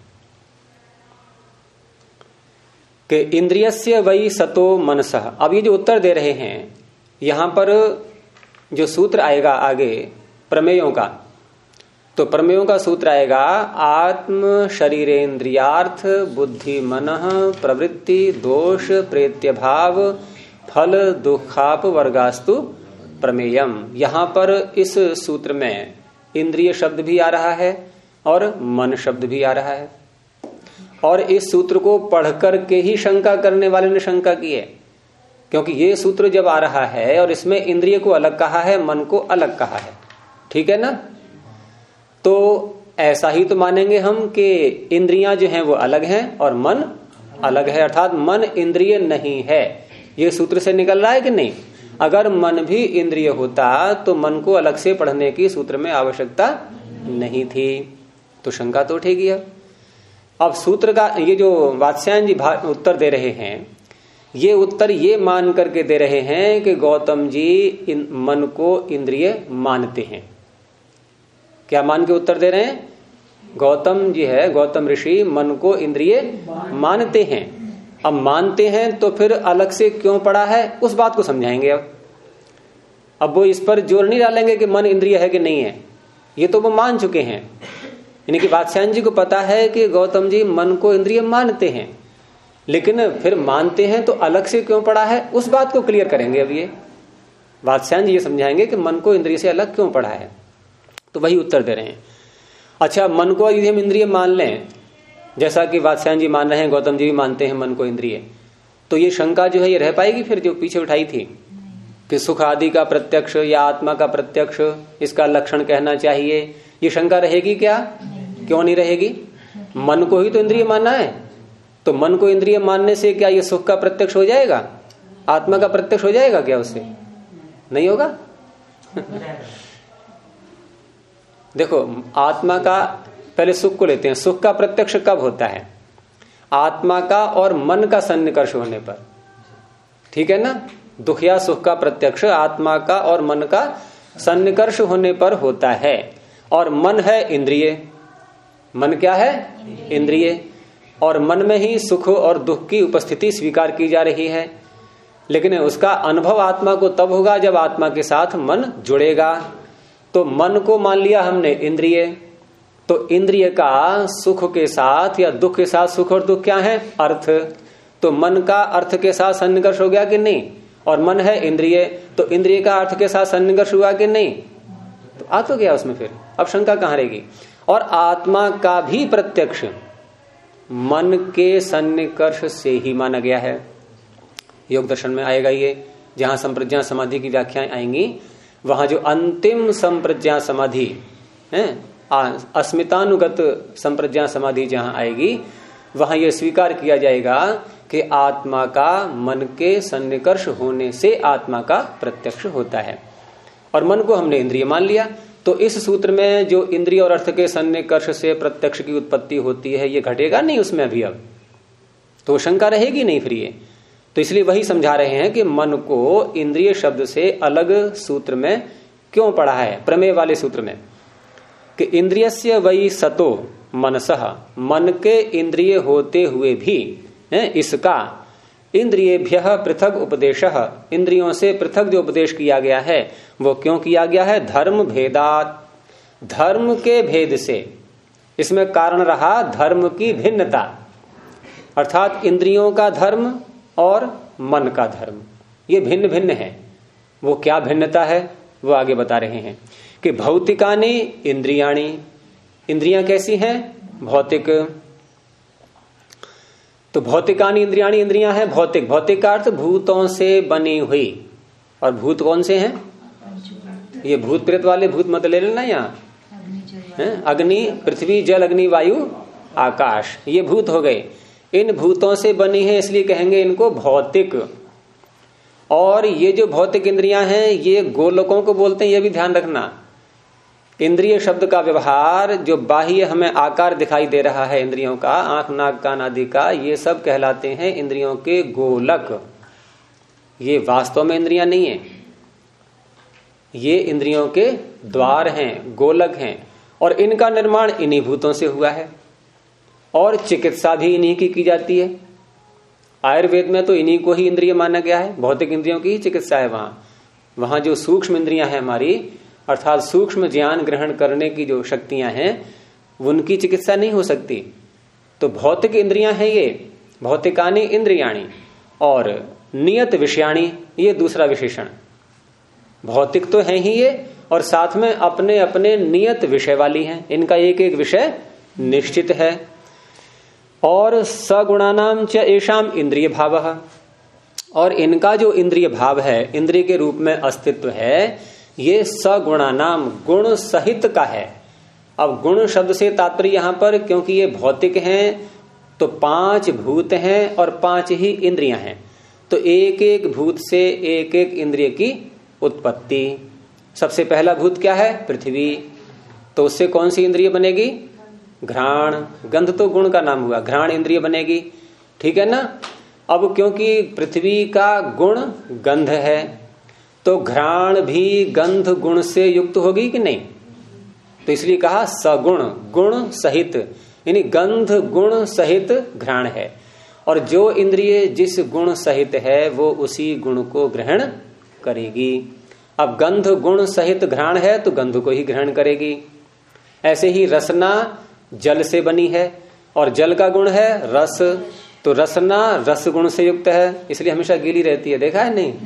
Speaker 1: कि इंद्रियस्य वै सतो मनसः। अब ये जो उत्तर दे रहे हैं, यहां पर जो सूत्र आएगा आगे प्रमेयों का, तो प्रमेयों का सूत्र आएगा आत्म शरीरेन्द्रियार्थ बुद्धि मनः प्रवृत्ति दोष प्रेत्य भाव फल दुखाप वर्गास्तु प्रमेयम। यहां पर इस सूत्र में इंद्रिय शब्द भी आ रहा है और मन शब्द भी आ रहा है। और इस सूत्र को पढ़ करके ही शंका करने वाले ने शंका की है, क्योंकि ये सूत्र जब आ रहा है और इसमें इंद्रिय को अलग कहा है, मन को अलग कहा है, ठीक है ना? तो ऐसा ही तो मानेंगे हम कि इंद्रियां जो हैं वो अलग हैं और मन अलग है, अर्थात मन इंद्रिय नहीं है। ये सूत्र से निकल रहा है कि नहीं? अगर मन भी इंद्रिय होता तो मन को अलग से पढ़ने की सूत्र में आवश्यकता नहीं थी, तो शंका तो उठेगी। अब सूत्र का ये जो वात्स्यायन जी उत्तर दे रहे हैं, ये उत्तर ये मान करके दे रहे हैं कि गौतम जी मन को इंद्रिय मानते हैं। क्या मान के उत्तर दे रहे हैं? गौतम जी है, गौतम ऋषि मन को इंद्रिय मानते हैं। अब मानते हैं तो फिर अलग से क्यों पड़ा है, उस बात को समझाएंगे। अब वो इस पर जोर नहीं डालेंगे कि मन इंद्रिय है कि नहीं है, ये तो वो मान चुके हैं। यानी कि वात्स्यायन जी को पता है कि गौतम जी मन को इंद्रिय मानते हैं, लेकिन फिर मानते हैं तो अलग से क्यों पड़ा है, उस बात को क्लियर करेंगे। अब ये वात्स्यायन जी ये समझाएंगे कि मन को इंद्रिय से अलग क्यों पड़ा है, तो वही उत्तर दे रहे हैं। अच्छा, मन को यदि हम इंद्रिय मान लें, जैसा कि वात्स्यायन जी मान रहे हैं, गौतम जी भी मानते हैं मन को इंद्रिय, तो ये शंका जो है ये रह पाएगी फिर जो पीछे उठाई थी कि सुख आदि का प्रत्यक्ष या आत्मा का प्रत्यक्ष इसका लक्षण कहना चाहिए, ये शंका रहेगी क्या? क्यों नहीं रहेगी? मन को ही तो इंद्रिय मानना है, तो मन को इंद्रिय मानने से क्या ये सुख का प्रत्यक्ष हो जाएगा, आत्मा का प्रत्यक्ष हो जाएगा क्या? उससे नहीं होगा। देखो, आत्मा का, पहले सुख को लेते हैं। सुख का प्रत्यक्ष कब होता है? आत्मा का और मन का सन्निकर्ष होने पर, ठीक है ना। दुख या सुख का प्रत्यक्ष आत्मा का और मन का सन्निकर्ष होने पर होता है। और मन है इंद्रिय, मन क्या है? इंद्रिय। और मन में ही सुख और दुख की उपस्थिति स्वीकार की जा रही है, लेकिन उसका अनुभव आत्मा को तब होगा जब आत्मा के साथ मन जुड़ेगा। तो मन को मान लिया हमने इंद्रिय, तो इंद्रिय का सुख के साथ या दुख के साथ, सुख और दुख क्या है? अर्थ। तो मन का अर्थ के साथ सन्निकर्ष हो गया कि नहीं? और मन है इंद्रिय, तो इंद्रिय का अर्थ के साथ सन्निकर्ष हुआ कि नहीं? तो आ तो गया उसमें, फिर अब शंका कहां रहेगी। और आत्मा का भी प्रत्यक्ष मन के सन्निकर्ष से ही माना गया है। योग दर्शन में आएगा ये, जहां संप्रज्ञा समाधि की व्याख्याएं आएंगी, वहां जो अंतिम संप्रज्ञा समाधि है, अस्मितानुगत संप्रज्ञा समाधि जहां आएगी, वहां यह स्वीकार किया जाएगा कि आत्मा का मन के सन्निकर्ष होने से आत्मा का प्रत्यक्ष होता है। और मन को हमने इंद्रिय मान लिया, तो इस सूत्र में जो इंद्रिय और अर्थ के सन्निकर्ष से प्रत्यक्ष की उत्पत्ति होती है, ये घटेगा नहीं उसमें अभी, अब तो शंका रहेगी नहीं फिर ये। तो इसलिए वही समझा रहे हैं कि मन को इंद्रिय शब्द से अलग सूत्र में क्यों पढ़ा है, प्रमेय वाले सूत्र में, कि इंद्रियस्य वै सतो मनसः, मन के इंद्रिय होते हुए भी इसका इंद्रियेभ्यः पृथक उपदेशः, इंद्रियों से पृथक जो उपदेश किया गया है वो क्यों किया गया है? धर्म भेदात, धर्म के भेद से। इसमें कारण रहा धर्म की भिन्नता, अर्थात इंद्रियों का धर्म और मन का धर्म ये भिन्न भिन्न है। वो क्या भिन्नता है वो आगे बता रहे हैं कि भौतिकानि इंद्रियाणि, इंद्रियां कैसी हैं? भौतिक। तो भौतिकानि इंद्रियाणि, इंद्रियां हैं भौतिक। भौतिक का अर्थ भूतों से बनी हुई। और भूत कौन से हैं? ये भूत प्रेत वाले भूत मत ले लेना यहाँ, अग्नि, पृथ्वी, जल, अग्नि, वायु, आकाश, ये भूत हो गए। इन भूतों से बनी है इसलिए कहेंगे इनको भौतिक। और ये जो भौतिक इंद्रियां हैं ये गोलकों को बोलते हैं, ये भी ध्यान रखना। इंद्रिय शब्द का व्यवहार जो बाह्य हमें आकार दिखाई दे रहा है इंद्रियों का, आंख, नाक, कान आदि का, ये सब कहलाते हैं इंद्रियों के गोलक। ये वास्तव में इंद्रियां नहीं है, ये इंद्रियों के द्वार हैं, गोलक हैं। और इनका निर्माण इन्हीं भूतों से हुआ है। और चिकित्सा भी इन्हीं की जाती है। आयुर्वेद में तो इन्हीं को ही इंद्रिय माना गया है, भौतिक इंद्रियों की ही चिकित्सा है। वहां जो सूक्ष्म इंद्रियां हैं हमारी, अर्थात सूक्ष्म ज्ञान ग्रहण करने की जो शक्तियां हैं, उनकी चिकित्सा नहीं हो सकती। तो भौतिक इंद्रियां हैं ये, भौतिकानि इंद्रियाणि। और नियत विषयाणि, ये दूसरा विशेषण। भौतिक तो है ही ये, और साथ में अपने अपने नियत विषय वाली हैं, इनका एक एक विषय निश्चित है। और सगुणानाम च एषाम इंद्रिय भावः, और इनका जो इंद्रिय भाव है, इंद्रिय के रूप में अस्तित्व है, ये सगुणानाम, गुण सहित का है। अब गुण शब्द से तात्पर्य यहां पर, क्योंकि ये भौतिक हैं तो 5 भूत हैं और 5 ही इंद्रियां हैं, तो एक एक भूत से एक एक इंद्रिय की उत्पत्ति। सबसे पहला भूत क्या है? पृथ्वी। तो उससे कौन सी इंद्रिय बनेगी? घ्राण। गंध तो गुण का नाम हुआ, घ्राण इंद्रिय बनेगी, ठीक है ना। अब क्योंकि पृथ्वी का गुण गंध है, तो घ्राण भी गंध गुण से युक्त होगी कि नहीं? तो इसलिए कहा सगुण, गुण सहित, यानी गंध गुण सहित घ्राण है। और जो इंद्रिय जिस गुण सहित है वो उसी गुण को ग्रहण करेगी। अब गंध गुण सहित घ्राण है तो गंध को ही ग्रहण करेगी। ऐसे ही रसना जल से बनी है और जल का गुण है रस, तो रसना रस गुण से युक्त है, इसलिए हमेशा गीली रहती है, देखा है नहीं?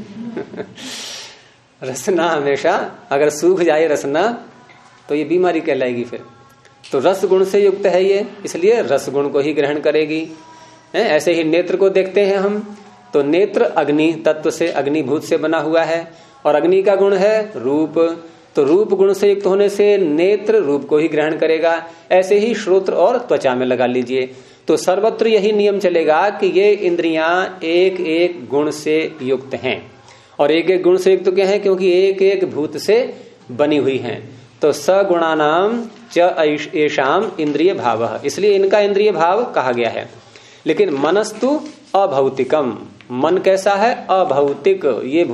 Speaker 1: रसना हमेशा अगर सूख जाए रसना तो ये बीमारी कहलाएगी फिर। तो रस गुण से युक्त है ये, इसलिए रस गुण को ही ग्रहण करेगी। ऐसे ही नेत्र को देखते हैं हम, तो नेत्र अग्नि तत्व से, अग्निभूत से बना हुआ है और अग्नि का गुण है रूप, तो रूप गुण से युक्त होने से नेत्र रूप को ही ग्रहण करेगा। ऐसे ही श्रोत्र और त्वचा में लगा लीजिए। तो सर्वत्र यही नियम चलेगा कि ये इंद्रियां एक एक गुण से युक्त हैं और एक एक गुण से युक्त क्या है, क्योंकि एक एक भूत से बनी हुई हैं। तो सगुणानाम च एषाम इंद्रिय भाव, इसलिए इनका इंद्रिय भाव कहा गया है। लेकिन मनस्तु अभौतिकम, मन कैसा है? अभौतिक, ये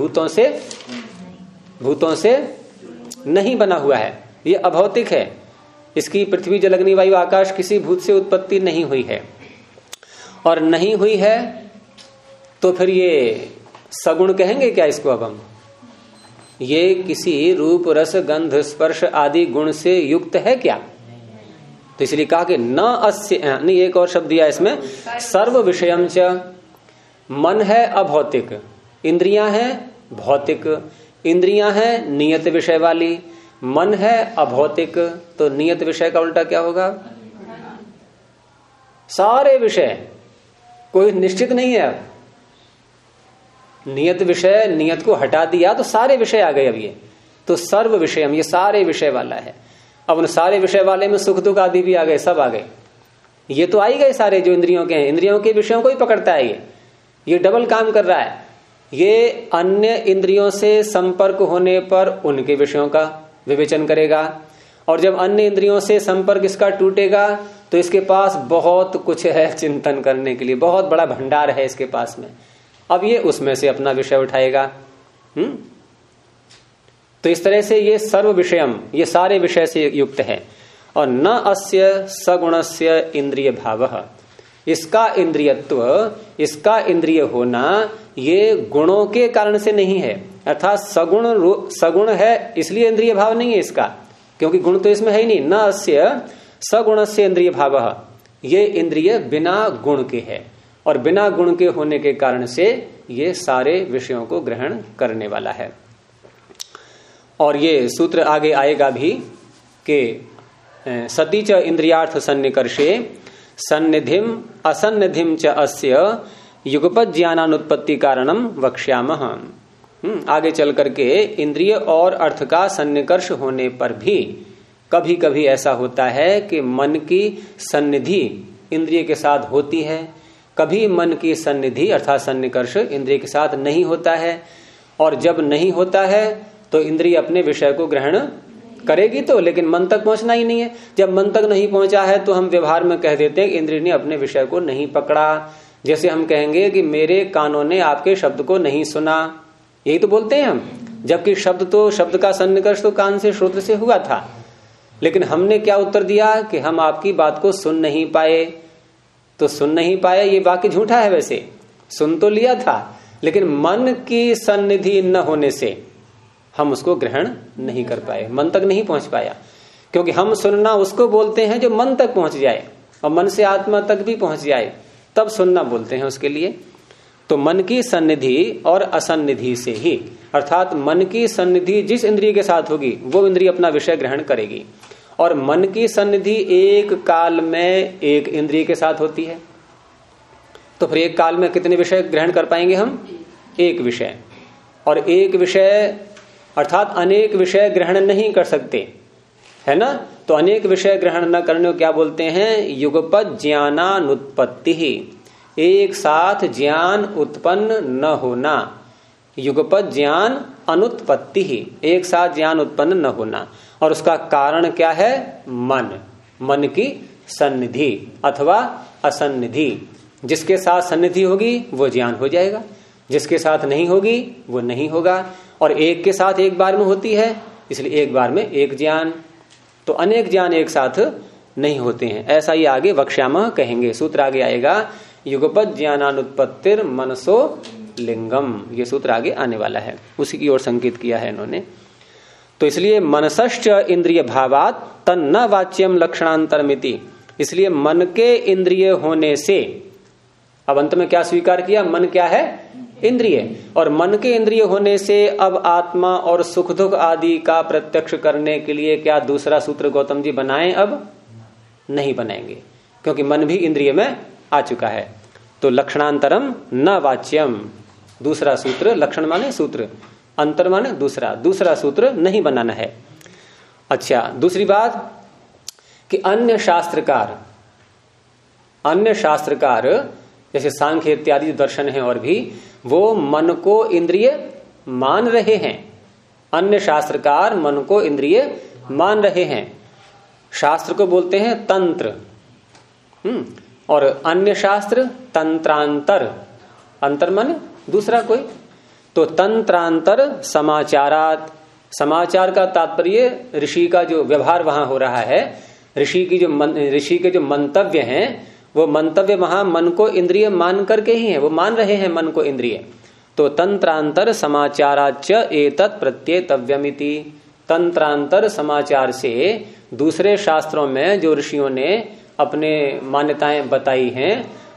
Speaker 1: भूतों से नहीं बना हुआ है, ये अभौतिक है। इसकी पृथ्वी जल अग्नि वायु आकाश किसी भूत से उत्पत्ति नहीं हुई है। और नहीं हुई है तो फिर ये सगुण कहेंगे क्या इसको? अब हम ये किसी रूप रस गंध स्पर्श आदि गुण से युक्त है क्या? तो इसलिए कहा कि न अस्य, नहीं एक और शब्द दिया इसमें, सर्व विषयम च, मन है अभौतिक, इंद्रियां हैं भौतिक, इंद्रियां हैं नियत विषय वाली, मन है अभौतिक, तो नियत विषय का उल्टा क्या होगा? सारे विषय, कोई निश्चित नहीं है। नियत विषय, नियत को हटा दिया तो सारे विषय आ गए। अब ये तो सर्व विषयम, ये सारे विषय वाला है। अब उन सारे विषय वाले में सुख दुख आदि भी आ गए, सब आ गए। ये तो आ ही गए सारे जो इंद्रियों के हैं, इंद्रियों के विषयों को ही पकड़ता है ये डबल काम कर रहा है। ये अन्य इंद्रियों से संपर्क होने पर उनके विषयों का विवेचन करेगा, और जब अन्य इंद्रियों से संपर्क इसका टूटेगा तो इसके पास बहुत कुछ है चिंतन करने के लिए, बहुत बड़ा भंडार है इसके पास में। अब ये उसमें से अपना विषय उठाएगा। तो इस तरह से ये सर्व विषयम, ये सारे विषय से युक्त है। और न अस्य सगुणस्य इंद्रिय भावः, इसका इंद्रियत्व, इसका इंद्रिय होना ये गुणों के कारण से नहीं है, अर्थात सगुण है इसलिए इंद्रिय भाव नहीं है इसका, क्योंकि गुण तो इसमें है ही नहीं। न अस्य सगुणस्य इंद्रिय भावः, ये इंद्रिय बिना गुण के है और बिना गुण के होने के कारण से ये सारे विषयों को ग्रहण करने वाला है। और ये सूत्र आगे आएगा भी कि सती च इंद्रियार्थ सन्निकर्षे सन्निधिम असन्निधिम च अस्य युगपद ज्ञानानुत्पत्ति कारणम वक्ष्यामः। आगे चल करके इंद्रिय और अर्थ का सन्निकर्ष होने पर भी कभी कभी ऐसा होता है कि मन की सन्निधि इंद्रिय के साथ होती है, कभी मन की सन्निधि अर्थात सन्निकर्ष इंद्रिय के साथ नहीं होता है। और जब नहीं होता है तो इंद्रिय अपने विषय को ग्रहण करेगी तो, लेकिन मन तक पहुंचना ही नहीं है। जब मन तक नहीं पहुंचा है तो हम व्यवहार में कह देते हैं कि इंद्रिय ने अपने विषय को नहीं पकड़ा। जैसे हम कहेंगे कि मेरे कानों ने आपके शब्द को नहीं सुना, यही तो बोलते हैं हम, जबकि शब्द का सन्निकर्ष तो कान से श्रोत्र से हुआ था। लेकिन हमने क्या उत्तर दिया कि हम आपकी बात को सुन नहीं पाए। तो सुन नहीं पाए ये वाक्य झूठा है, वैसे सुन तो लिया था लेकिन मन की सन्निधि न होने से हम उसको ग्रहण नहीं कर पाए, मन तक नहीं पहुंच पाया। क्योंकि हम सुनना उसको बोलते हैं जो मन तक पहुंच जाए और मन से आत्मा तक भी पहुंच जाए, तब सुनना बोलते हैं उसके लिए। तो मन की सन्निधि और असन्निधि से ही, अर्थात मन की सन्निधि जिस इंद्रिय के साथ होगी वो इंद्रिय अपना विषय ग्रहण करेगी। और मन की सन्निधि एक काल में एक इंद्रिय के साथ होती है, तो फिर एक काल में कितने विषय ग्रहण कर पाएंगे हम? एक विषय। और एक विषय अर्थात अनेक विषय ग्रहण नहीं कर सकते, है ना। तो अनेक विषय ग्रहण न करने को क्या बोलते हैं? युगपद ज्ञानानुत्पत्ति ही, एक साथ ज्ञान उत्पन्न न होना। युगपद ज्ञान अनुत्पत्ति ही, एक साथ ज्ञान उत्पन्न न होना। और उसका कारण क्या है? मन की सन्निधि अथवा असन्निधि। जिसके साथ सन्निधि होगी वो ज्ञान हो जाएगा, जिसके साथ नहीं होगी वो नहीं होगा। और एक के साथ एक बार में होती है, इसलिए एक बार में एक ज्ञान। तो अनेक ज्ञान एक साथ नहीं होते हैं, ऐसा ही आगे वक्ष्यामः कहेंगे। सूत्र आगे आएगा, युगपद ज्ञानानुत्पत्तिर मनसो लिंगम, ये सूत्र आगे आने वाला है, उसी की ओर संकेत किया है इन्होंने। तो इसलिए मनसश्च इंद्रिय भावात तन्न वाच्यम लक्षणांतरमिति, इसलिए मन के इंद्रिय होने से, अब अंत में क्या स्वीकार किया, मन क्या है, इंद्रिय, और मन के इंद्रिय होने से अब आत्मा और सुख दुख आदि का प्रत्यक्ष करने के लिए क्या दूसरा सूत्र गौतम जी बनाएं? अब नहीं बनाएंगे, क्योंकि मन भी इंद्रिय में आ चुका है। तो लक्षणांतरम न वाच्यम, दूसरा सूत्र, लक्षण माने सूत्र, अंतर माने दूसरा, दूसरा सूत्र नहीं बनाना है। अच्छा, दूसरी बात कि अन्य शास्त्रकार जैसे सांख्य इत्यादि दर्शन है और भी, वो मन को इंद्रिय मान रहे हैं। अन्य शास्त्रकार मन को इंद्रिय मान रहे हैं, शास्त्र को बोलते हैं तंत्र, और अन्य शास्त्र तंत्रांतर, अंतर माने दूसरा कोई। तो तंत्रांतर समाचारात, समाचार का तात्पर्य ऋषि का जो व्यवहार वहां हो रहा है, ऋषि के जो मंतव्य हैं, वो मंतव्य वहां मन को इंद्रिय मान करके ही है, वो मान रहे हैं मन को इंद्रिय। तो तंत्रांतर समाचाराच एतत् प्रत्येतव्यमिति, तंत्रांतर समाचार से दूसरे शास्त्रों में जो ऋषियों ने अपने मान्यताएं बताई हैं,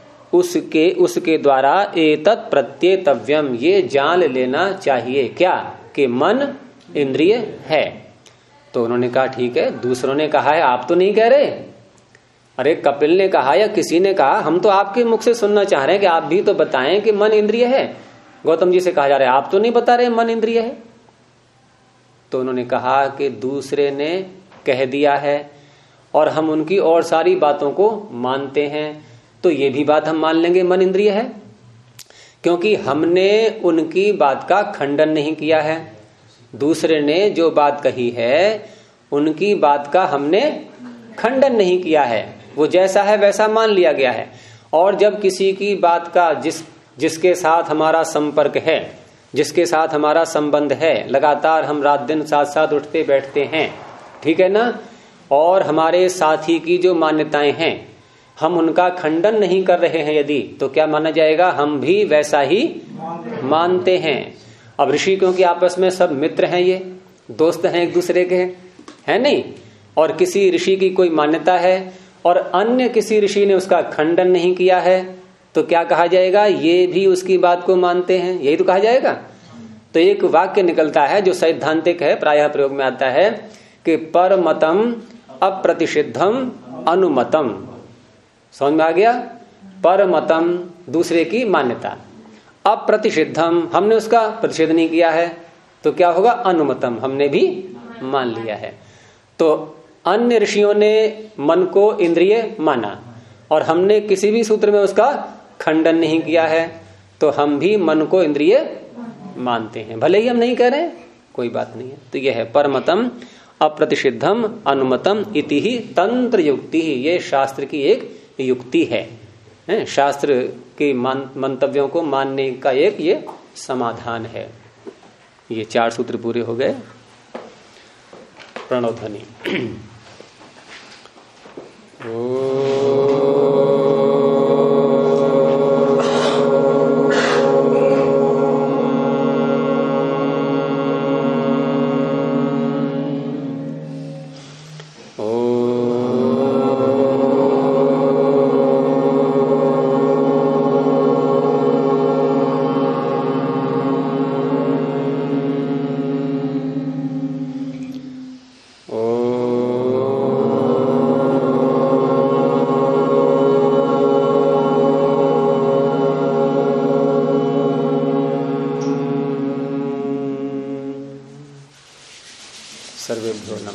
Speaker 1: उसके द्वारा एतत् प्रत्येतव्यम, ये जान लेना चाहिए क्या, कि मन इंद्रिय है। तो उन्होंने कहा ठीक है, दूसरों ने कहा है, आप तो नहीं कह रहे। अरे कपिल ने कहा या किसी ने कहा, हम तो आपके मुख से सुनना चाह रहे हैं कि आप भी तो बताएं कि मन इंद्रिय है। गौतम जी से कहा जा रहा है, आप तो नहीं बता रहे मन इंद्रिय है। तो उन्होंने कहा कि दूसरे ने कह दिया है और हम उनकी और सारी बातों को मानते हैं, तो ये भी बात हम मान लेंगे मन इंद्रिय है, क्योंकि हमने उनकी बात का खंडन नहीं किया है। दूसरे ने जो बात कही है, उनकी बात का हमने खंडन नहीं किया है, वो जैसा है वैसा मान लिया गया है। और जब किसी की बात का जिसके साथ हमारा संपर्क है, जिसके साथ हमारा संबंध है, लगातार हम रात दिन साथ साथ उठते बैठते हैं, ठीक है ना, और हमारे साथी की जो मान्यताएं हैं, हम उनका खंडन नहीं कर रहे हैं यदि, तो क्या माना जाएगा, हम भी वैसा ही मानते हैं। अब ऋषि क्योंकि आपस में सब मित्र हैं, ये दोस्त हैं एक दूसरे के, है नहीं, और किसी ऋषि की कोई मान्यता है और अन्य किसी ऋषि ने उसका खंडन नहीं किया है, तो क्या कहा जाएगा, ये भी उसकी बात को मानते हैं, यही तो कहा जाएगा। तो एक वाक्य निकलता है जो सैद्धांतिक है, प्रायः प्रयोग में आता है कि परमतम अप्रतिषिद्धम अनुमतम, समझ में आ गया। परमतम दूसरे की मान्यता, अप्रतिषिद्धम हमने उसका प्रतिषेध नहीं किया है, तो क्या होगा, अनुमतम हमने भी मान लिया है। तो अन्य ऋषियों ने मन को इंद्रिय माना और हमने किसी भी सूत्र में उसका खंडन नहीं किया है, तो हम भी मन को इंद्रिय मानते हैं, भले ही हम नहीं कह रहे, कोई बात नहीं है। तो यह है परमतम अप्रतिषिद्धम अनुमतम इति ही तंत्र युक्ति, ये शास्त्र की एक युक्ति है, शास्त्र के मंतव्यों को मानने का एक ये समाधान है। ये 4 सूत्र पूरे हो गए। प्रणव ध्वनि। सर्वेभ्यो नमः।